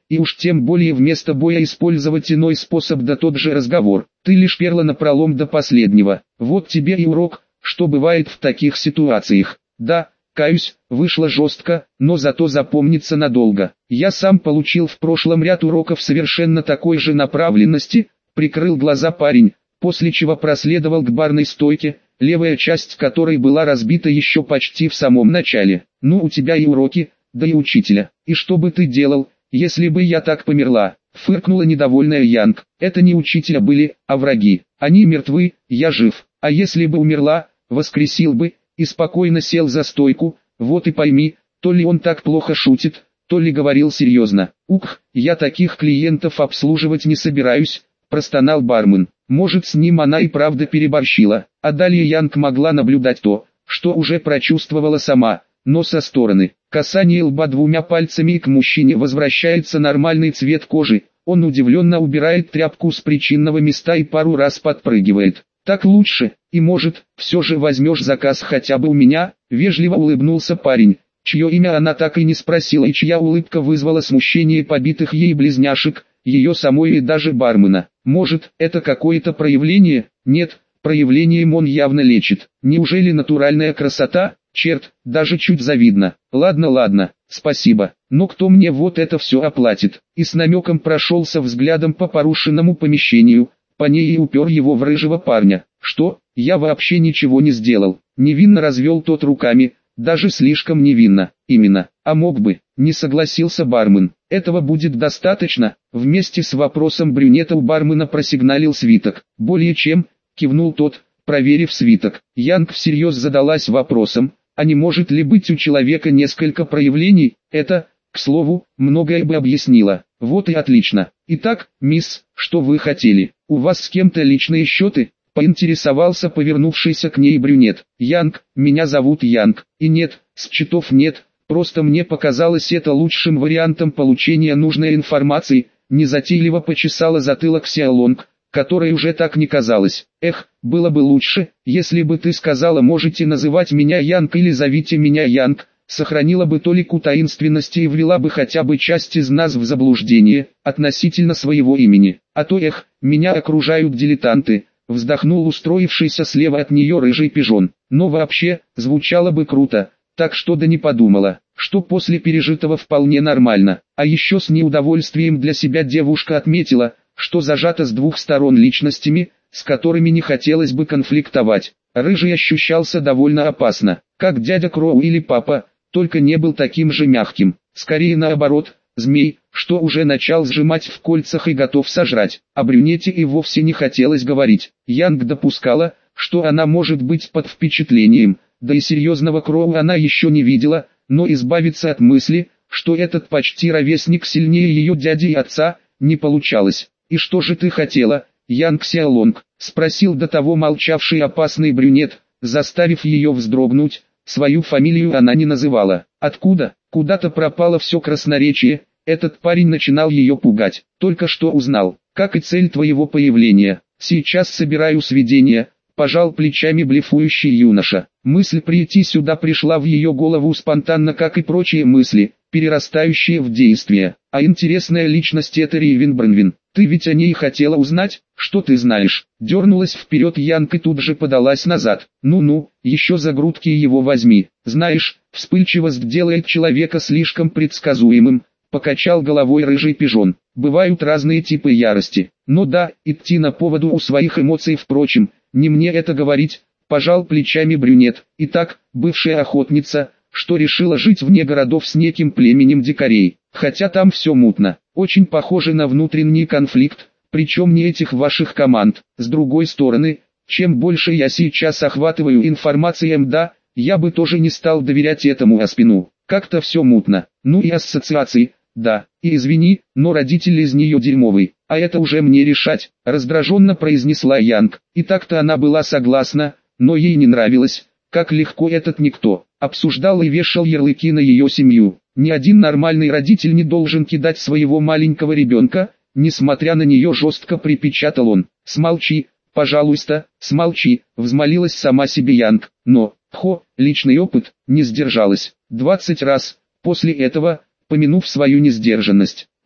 и уж тем более вместо боя использовать иной способ да тот же разговор. Ты лишь перла напролом до последнего. Вот тебе и урок, что бывает в таких ситуациях. Да, каюсь, вышло жестко, но зато запомнится надолго. Я сам получил в прошлом ряд уроков совершенно такой же направленности, прикрыл глаза парень, после чего проследовал к барной стойке, левая часть которой была разбита еще почти в самом начале. Ну у тебя и уроки, да и учителя. И что бы ты делал, если бы я так померла? Фыркнула недовольная Янг. Это не учителя были, а враги. Они мертвы, я жив. А если бы умерла, воскресил бы, и спокойно сел за стойку. Вот и пойми, то ли он так плохо шутит, то ли говорил серьезно. Ух, я таких клиентов обслуживать не собираюсь, простонал бармен. Может, с ним она и правда переборщила. А далее Янг могла наблюдать то, что уже прочувствовала сама, но со стороны. Касание лба двумя пальцами, и к мужчине возвращается нормальный цвет кожи. Он удивленно убирает тряпку с причинного места и пару раз подпрыгивает. Так лучше, и может, все же возьмешь заказ хотя бы у меня, вежливо улыбнулся парень, чье имя она так и не спросила и чья улыбка вызвала смущение побитых ей близняшек, ее самой и даже бармена. Может, это какое-то проявление? Нет, проявлением он явно лечит. Неужели натуральная красота? Черт, даже чуть завидно. Ладно, ладно, спасибо, но кто мне вот это все оплатит? И с намеком прошелся взглядом по порушенному помещению, по ней и упер его в рыжего парня. Что, я вообще ничего не сделал. Невинно развел тот руками, даже слишком невинно. Именно, а мог бы, не согласился бармен. Этого будет достаточно. Вместе с вопросом брюнета у бармена просигналил свиток. Более чем, кивнул тот, проверив свиток. Янг всерьез задалась вопросом, а не может ли быть у человека несколько проявлений? Это, к слову, многое бы объяснило. Вот и отлично. Итак, мисс, что вы хотели? У вас с кем-то личные счеты? Поинтересовался повернувшийся к ней брюнет. Янг, меня зовут Янг. И нет, счетов нет, просто мне показалось это лучшим вариантом получения нужной информации. Незатейливо почесала затылок Сяолонг, которой уже так не казалось. Эх, было бы лучше, если бы ты сказала, можете называть меня Янг или зовите меня Янг, сохранила бы толику таинственности и ввела бы хотя бы часть из нас в заблуждение относительно своего имени. А то эх, меня окружают дилетанты, вздохнул устроившийся слева от нее рыжий пижон. Но вообще, звучало бы круто, так что да не подумала, что после пережитого вполне нормально. А еще с неудовольствием для себя девушка отметила, что зажата с двух сторон личностями, с которыми не хотелось бы конфликтовать. Рыжий ощущался довольно опасно, как дядя Кроу или папа, только не был таким же мягким. Скорее наоборот, змей, что уже начал сжимать в кольцах и готов сожрать. О брюнете и вовсе не хотелось говорить. Янг допускала, что она может быть под впечатлением, да и серьезного Кроу она еще не видела, но избавиться от мысли, что этот почти ровесник сильнее ее дяди и отца, не получалось. «И что же ты хотела, Янг Сяолонг?» — спросил до того молчавший опасный брюнет, заставив ее вздрогнуть. Свою фамилию она не называла. Откуда? Куда-то пропало все красноречие. Этот парень начинал ее пугать. Только что узнал, как и цель твоего появления. Сейчас собираю сведения. Пожал плечами блефующий юноша. Мысль прийти сюда пришла в ее голову спонтанно, как и прочие мысли, перерастающие в действия. А интересная личность это Ривен Бранвин. Ты ведь о ней хотела узнать? Что ты знаешь? Дернулась вперед Янг и тут же подалась назад. Ну-ну, еще за грудки его возьми. Знаешь, вспыльчивость делает человека слишком предсказуемым. Покачал головой рыжий пижон. Бывают разные типы ярости. Но да, идти на поводу у своих эмоций, впрочем, не мне это говорить. Пожал плечами брюнет. Итак, бывшая охотница, что решила жить вне городов с неким племенем дикарей. Хотя там все мутно. Очень похоже на внутренний конфликт, причем не этих ваших команд. С другой стороны, чем больше я сейчас охватываю информации МДА, я бы тоже не стал доверять этому Аспину. Как-то все мутно. Ну и ассоциации, да. И извини, но родитель из нее дерьмовый. А это уже мне решать, раздраженно произнесла Янг. И так-то она была согласна, но ей не нравилось, как легко этот никто обсуждал и вешал ярлыки на ее семью. Ни один нормальный родитель не должен кидать своего маленького ребенка, несмотря на нее, жестко припечатал он. «Смолчи, пожалуйста, смолчи», взмолилась сама себе Янг. Но, хо, личный опыт, не сдержалась. Двадцать раз, после этого, помянув свою несдержанность.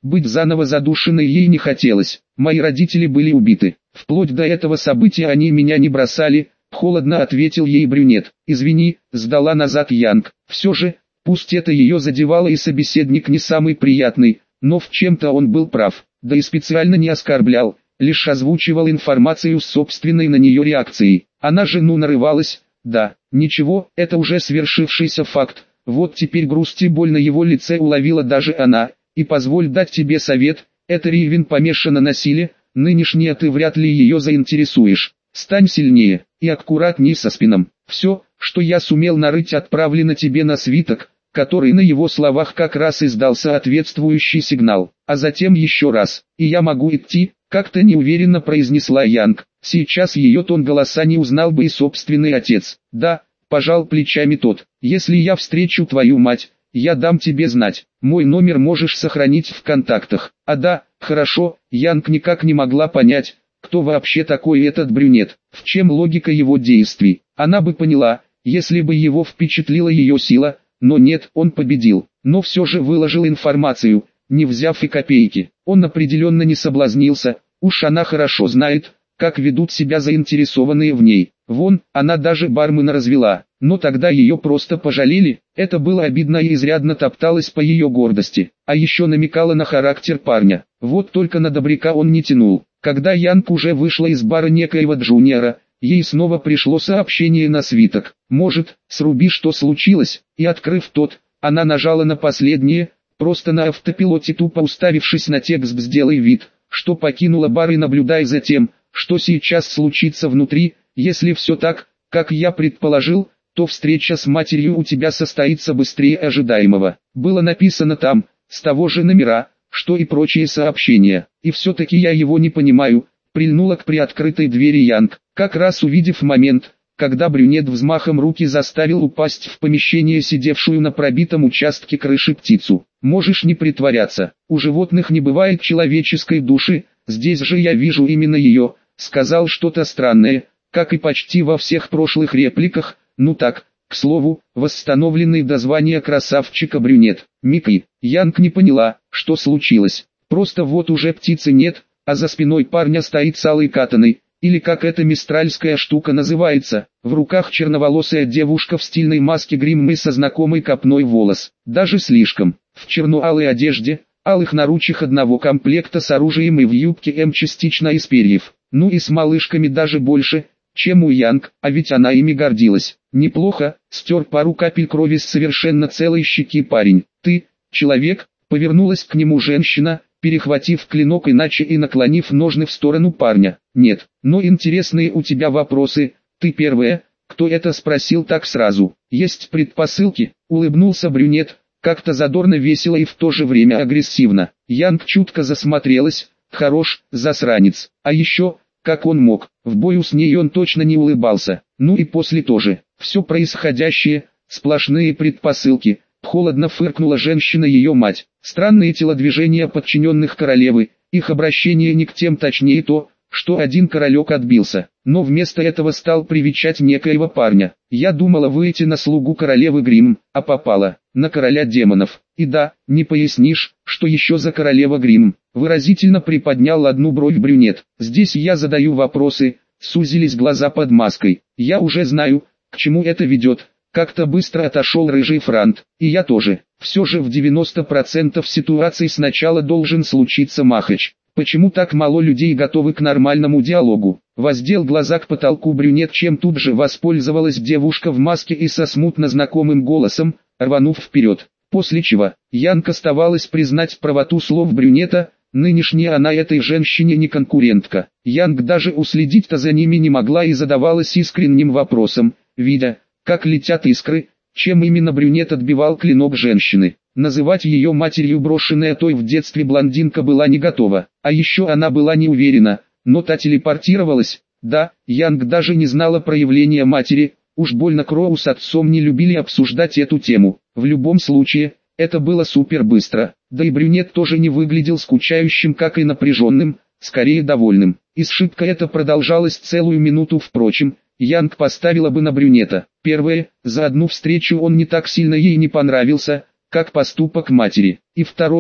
Быть заново задушенной ей не хотелось. Мои родители были убиты. Вплоть до этого события они меня не бросали, холодно ответил ей брюнет. Извини, сдала назад Янг. Все же, пусть это ее задевало и собеседник не самый приятный, но в чем-то он был прав. Да и специально не оскорблял, лишь озвучивал информацию с собственной на нее реакцией. Она жену нарывалась, да, ничего, это уже свершившийся факт. Вот теперь грусть и боль на его лице уловила даже она. И позволь дать тебе совет, эта Ривен помешана на силе, нынешняя ты вряд ли ее заинтересуешь. Стань сильнее и аккуратней со спином. Все, что я сумел нарыть, отправлено тебе на свиток, который на его словах как раз издал соответствующий сигнал. А затем еще раз, и я могу идти, как-то неуверенно произнесла Янг. Сейчас ее тон голоса не узнал бы и собственный отец. Да, пожал плечами тот, если я встречу твою мать, я дам тебе знать. Мой номер можешь сохранить в контактах. А да, хорошо, Янг никак не могла понять, кто вообще такой этот брюнет, в чем логика его действий. Она бы поняла, если бы его впечатлила ее сила, но нет, он победил. Но все же выложил информацию, не взяв и копейки. Он определенно не соблазнился, уж она хорошо знает, как ведут себя заинтересованные в ней. Вон, она даже бармена развела, но тогда ее просто пожалели, это было обидно и изрядно топталось по ее гордости, а еще намекала на характер парня. Вот только на добряка он не тянул. Когда Янг уже вышла из бара некоего Джуниора, ей снова пришло сообщение на свиток. Может, сруби, что случилось, и открыв тот, она нажала на последнее, просто на автопилоте тупо уставившись на текст «Сделай вид», что покинула бар и наблюдая за тем, что сейчас случится внутри. Если все так, как я предположил, то встреча с матерью у тебя состоится быстрее ожидаемого. Было написано там, с того же номера, что и прочие сообщения. И все-таки я его не понимаю, прильнула к приоткрытой двери Янг, как раз увидев момент, когда брюнет взмахом руки заставил упасть в помещение сидевшую на пробитом участке крыши птицу. Можешь не притворяться, у животных не бывает человеческой души, здесь же я вижу именно ее, сказал что-то странное, как и почти во всех прошлых репликах. Ну так, к слову, восстановленный до звания красавчика брюнет. Микки, Янг не поняла, что случилось. Просто вот уже птицы нет, а за спиной парня стоит с алой катаной, или как эта мистральская штука называется, в руках черноволосая девушка в стильной маске гриммы со знакомой копной волос. Даже слишком, в черно-алой одежде, алых наручах одного комплекта с оружием и в юбке М частично из перьев. Ну и с малышками даже больше, чем у Янг, а ведь она ими гордилась. Неплохо, стер пару капель крови с совершенно целой щеки парень. Ты, человек, повернулась к нему женщина, перехватив клинок иначе и наклонив ножны в сторону парня. Нет, но интересные у тебя вопросы, ты первая, кто это спросил так сразу. Есть предпосылки, улыбнулся брюнет, как-то задорно весело и в то же время агрессивно. Янг чутко засмотрелась, хорош, засранец, а еще... Как он мог, в бою с ней он точно не улыбался, ну и после тоже. Все происходящее, сплошные предпосылки, холодно фыркнула женщина ее мать. Странные телодвижения подчиненных королевы, их обращение не к тем, точнее то, что один королек отбился, но вместо этого стал привечать некоего парня. Я думала выйти на слугу королевы Гримм, а попала на короля демонов. И да, не пояснишь, что еще за королева Гримм. Выразительно приподнял одну бровь брюнет. Здесь я задаю вопросы, сузились глаза под маской. Я уже знаю, к чему это ведет. Как-то быстро отошел рыжий франт, и я тоже. Все же в девяноста процентах ситуаций сначала должен случиться махач. Почему так мало людей готовы к нормальному диалогу? Воздел глаза к потолку брюнет, чем тут же воспользовалась девушка в маске и со смутно знакомым голосом, рванув вперед. После чего, Янг оставалось признать правоту слов брюнета, нынешняя она этой женщине не конкурентка. Янг даже уследить-то за ними не могла и задавалась искренним вопросом, видя, как летят искры, чем именно брюнет отбивал клинок женщины. Называть ее матерью брошенная той в детстве блондинка была не готова, а еще она была не уверена, но та телепортировалась. Да, Янг даже не знала проявления матери, уж больно Кроу с отцом не любили обсуждать эту тему. В любом случае, это было супер быстро, да и брюнет тоже не выглядел скучающим, как и напряженным, скорее довольным. И сшибка это продолжалась целую минуту. Впрочем, Янг поставила бы на брюнета. Первое, за одну встречу он не так сильно ей не понравился, как поступок матери. И второе,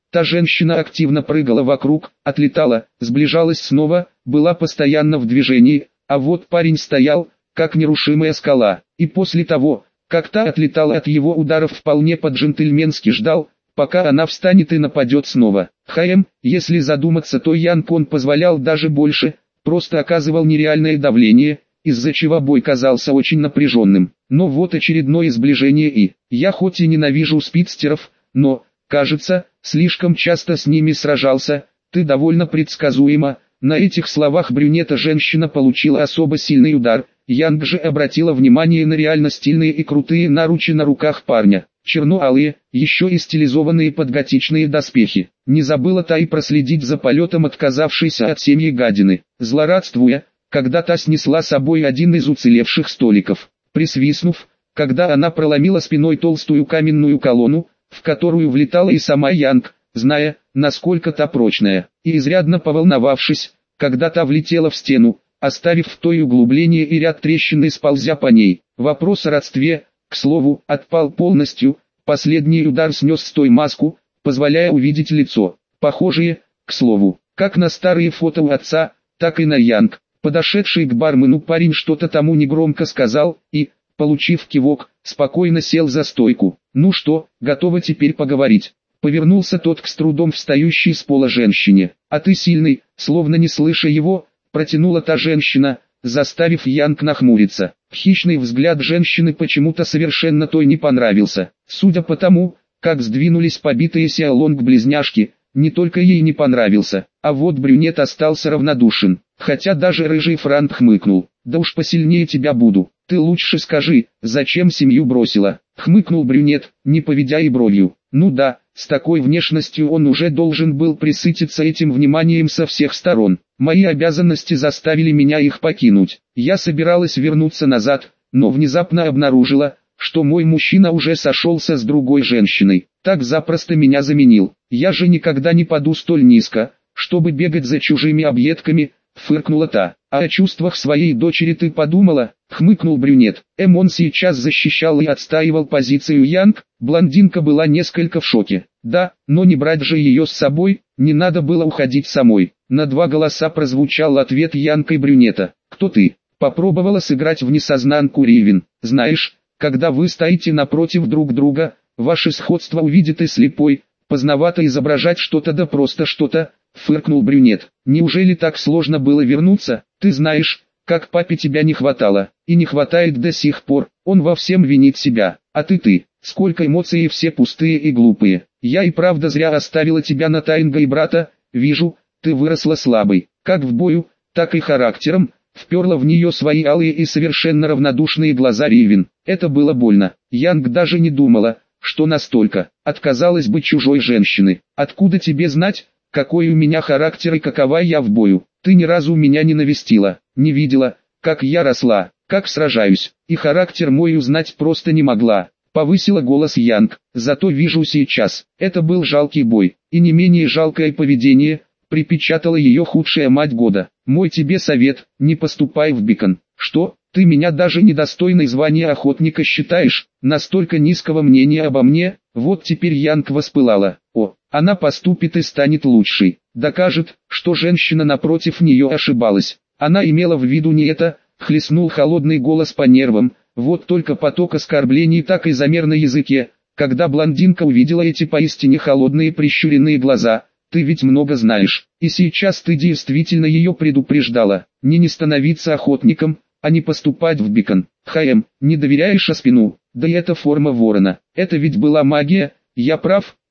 Та женщина активно прыгала вокруг, отлетала, сближалась снова, была постоянно в движении, а вот парень стоял, как нерушимая скала, и после того, как та отлетала от его ударов, вполне по-джентльменски ждал, пока она встанет и нападет снова. ХМ, если задуматься, то Янг он позволял даже больше, просто оказывал нереальное давление, из-за чего бой казался очень напряженным. Но вот очередное сближение, и я хоть и ненавижу спидстеров, но, кажется, слишком часто с ними сражался, ты довольно предсказуема. На этих словах брюнета женщина получила особо сильный удар. Янг же обратила внимание на реально стильные и крутые наручи на руках парня. Черно-алые, еще и стилизованные под готичные доспехи. Не забыла та и проследить за полетом отказавшейся от семьи гадины, злорадствуя, когда та снесла собой один из уцелевших столиков. Присвистнув, когда она проломила спиной толстую каменную колонну, в которую влетала и сама Янг, зная, насколько та прочная, и изрядно поволновавшись, когда та влетела в стену, оставив в той углубление и ряд трещин и сползя по ней. Вопрос о родстве, к слову, отпал полностью, последний удар снес с той маску, позволяя увидеть лицо, похожее, к слову, как на старые фото у отца, так и на Янг. Подошедший к бармену парень что-то тому негромко сказал, и, получив кивок, спокойно сел за стойку. «Ну что, готова теперь поговорить?» Повернулся тот к с трудом встающей с пола женщине. «А ты сильный», словно не слыша его, протянула та женщина, заставив Янг нахмуриться. Хищный взгляд женщины почему-то совершенно той не понравился. Судя по тому, как сдвинулись побитые сиалонг-близняшки, не только ей не понравился, а вот брюнет остался равнодушен. Хотя даже рыжий Франк хмыкнул. «Да уж посильнее тебя буду. Ты лучше скажи, зачем семью бросила?» Хмыкнул брюнет, не поведя и бровью. Ну да, с такой внешностью он уже должен был присытиться этим вниманием со всех сторон. Мои обязанности заставили меня их покинуть. Я собиралась вернуться назад, но внезапно обнаружила, что мой мужчина уже сошелся с другой женщиной. Так запросто меня заменил. Я же никогда не паду столь низко, чтобы бегать за чужими объедками, фыркнула та. «А о чувствах своей дочери ты подумала?» — хмыкнул брюнет. Эм он сейчас защищал и отстаивал позицию Янг, блондинка была несколько в шоке. Да, но не брать же ее с собой, не надо было уходить самой. На два голоса прозвучал ответ Янг и брюнета. «Кто ты?» Попробовала сыграть в несознанку Ривен. «Знаешь, когда вы стоите напротив друг друга, ваше сходство увидит и слепой, поздновато изображать что-то да просто что-то», — фыркнул брюнет. «Неужели так сложно было вернуться? Ты знаешь, как папе тебя не хватало, и не хватает до сих пор, он во всем винит себя, а ты-ты, сколько эмоций и все пустые и глупые. Я и правда зря оставила тебя на Тайнга и брата, вижу, ты выросла слабой, как в бою, так и характером», — вперла в нее свои алые и совершенно равнодушные глаза Ривен. Это было больно. Янг даже не думала, что настолько отказалась бы чужой женщины. «Откуда тебе знать, какой у меня характер и какова я в бою? Ты ни разу меня не навестила, не видела, как я росла, как сражаюсь, и характер мой узнать просто не могла», — повысила голос Янг. «Зато вижу сейчас, это был жалкий бой, и не менее жалкое поведение», — припечатала ее худшая мать года. «Мой тебе совет, не поступай в Бикон». «Что, ты меня даже недостойной звания охотника считаешь? Настолько низкого мнения обо мне?» Вот теперь Янг воспылала. О, она поступит и станет лучшей. Докажет, что женщина напротив нее ошибалась. Она имела в виду не это, хлестнул холодный голос по нервам. Вот только поток оскорблений так и замер на языке, когда блондинка увидела эти поистине холодные прищуренные глаза. «Ты ведь много знаешь, и сейчас ты действительно ее предупреждала, не не становиться охотником, а не поступать в Бикон. ХМ, не доверяешь Аспину? Да и это форма ворона, это ведь была магия, я прав?»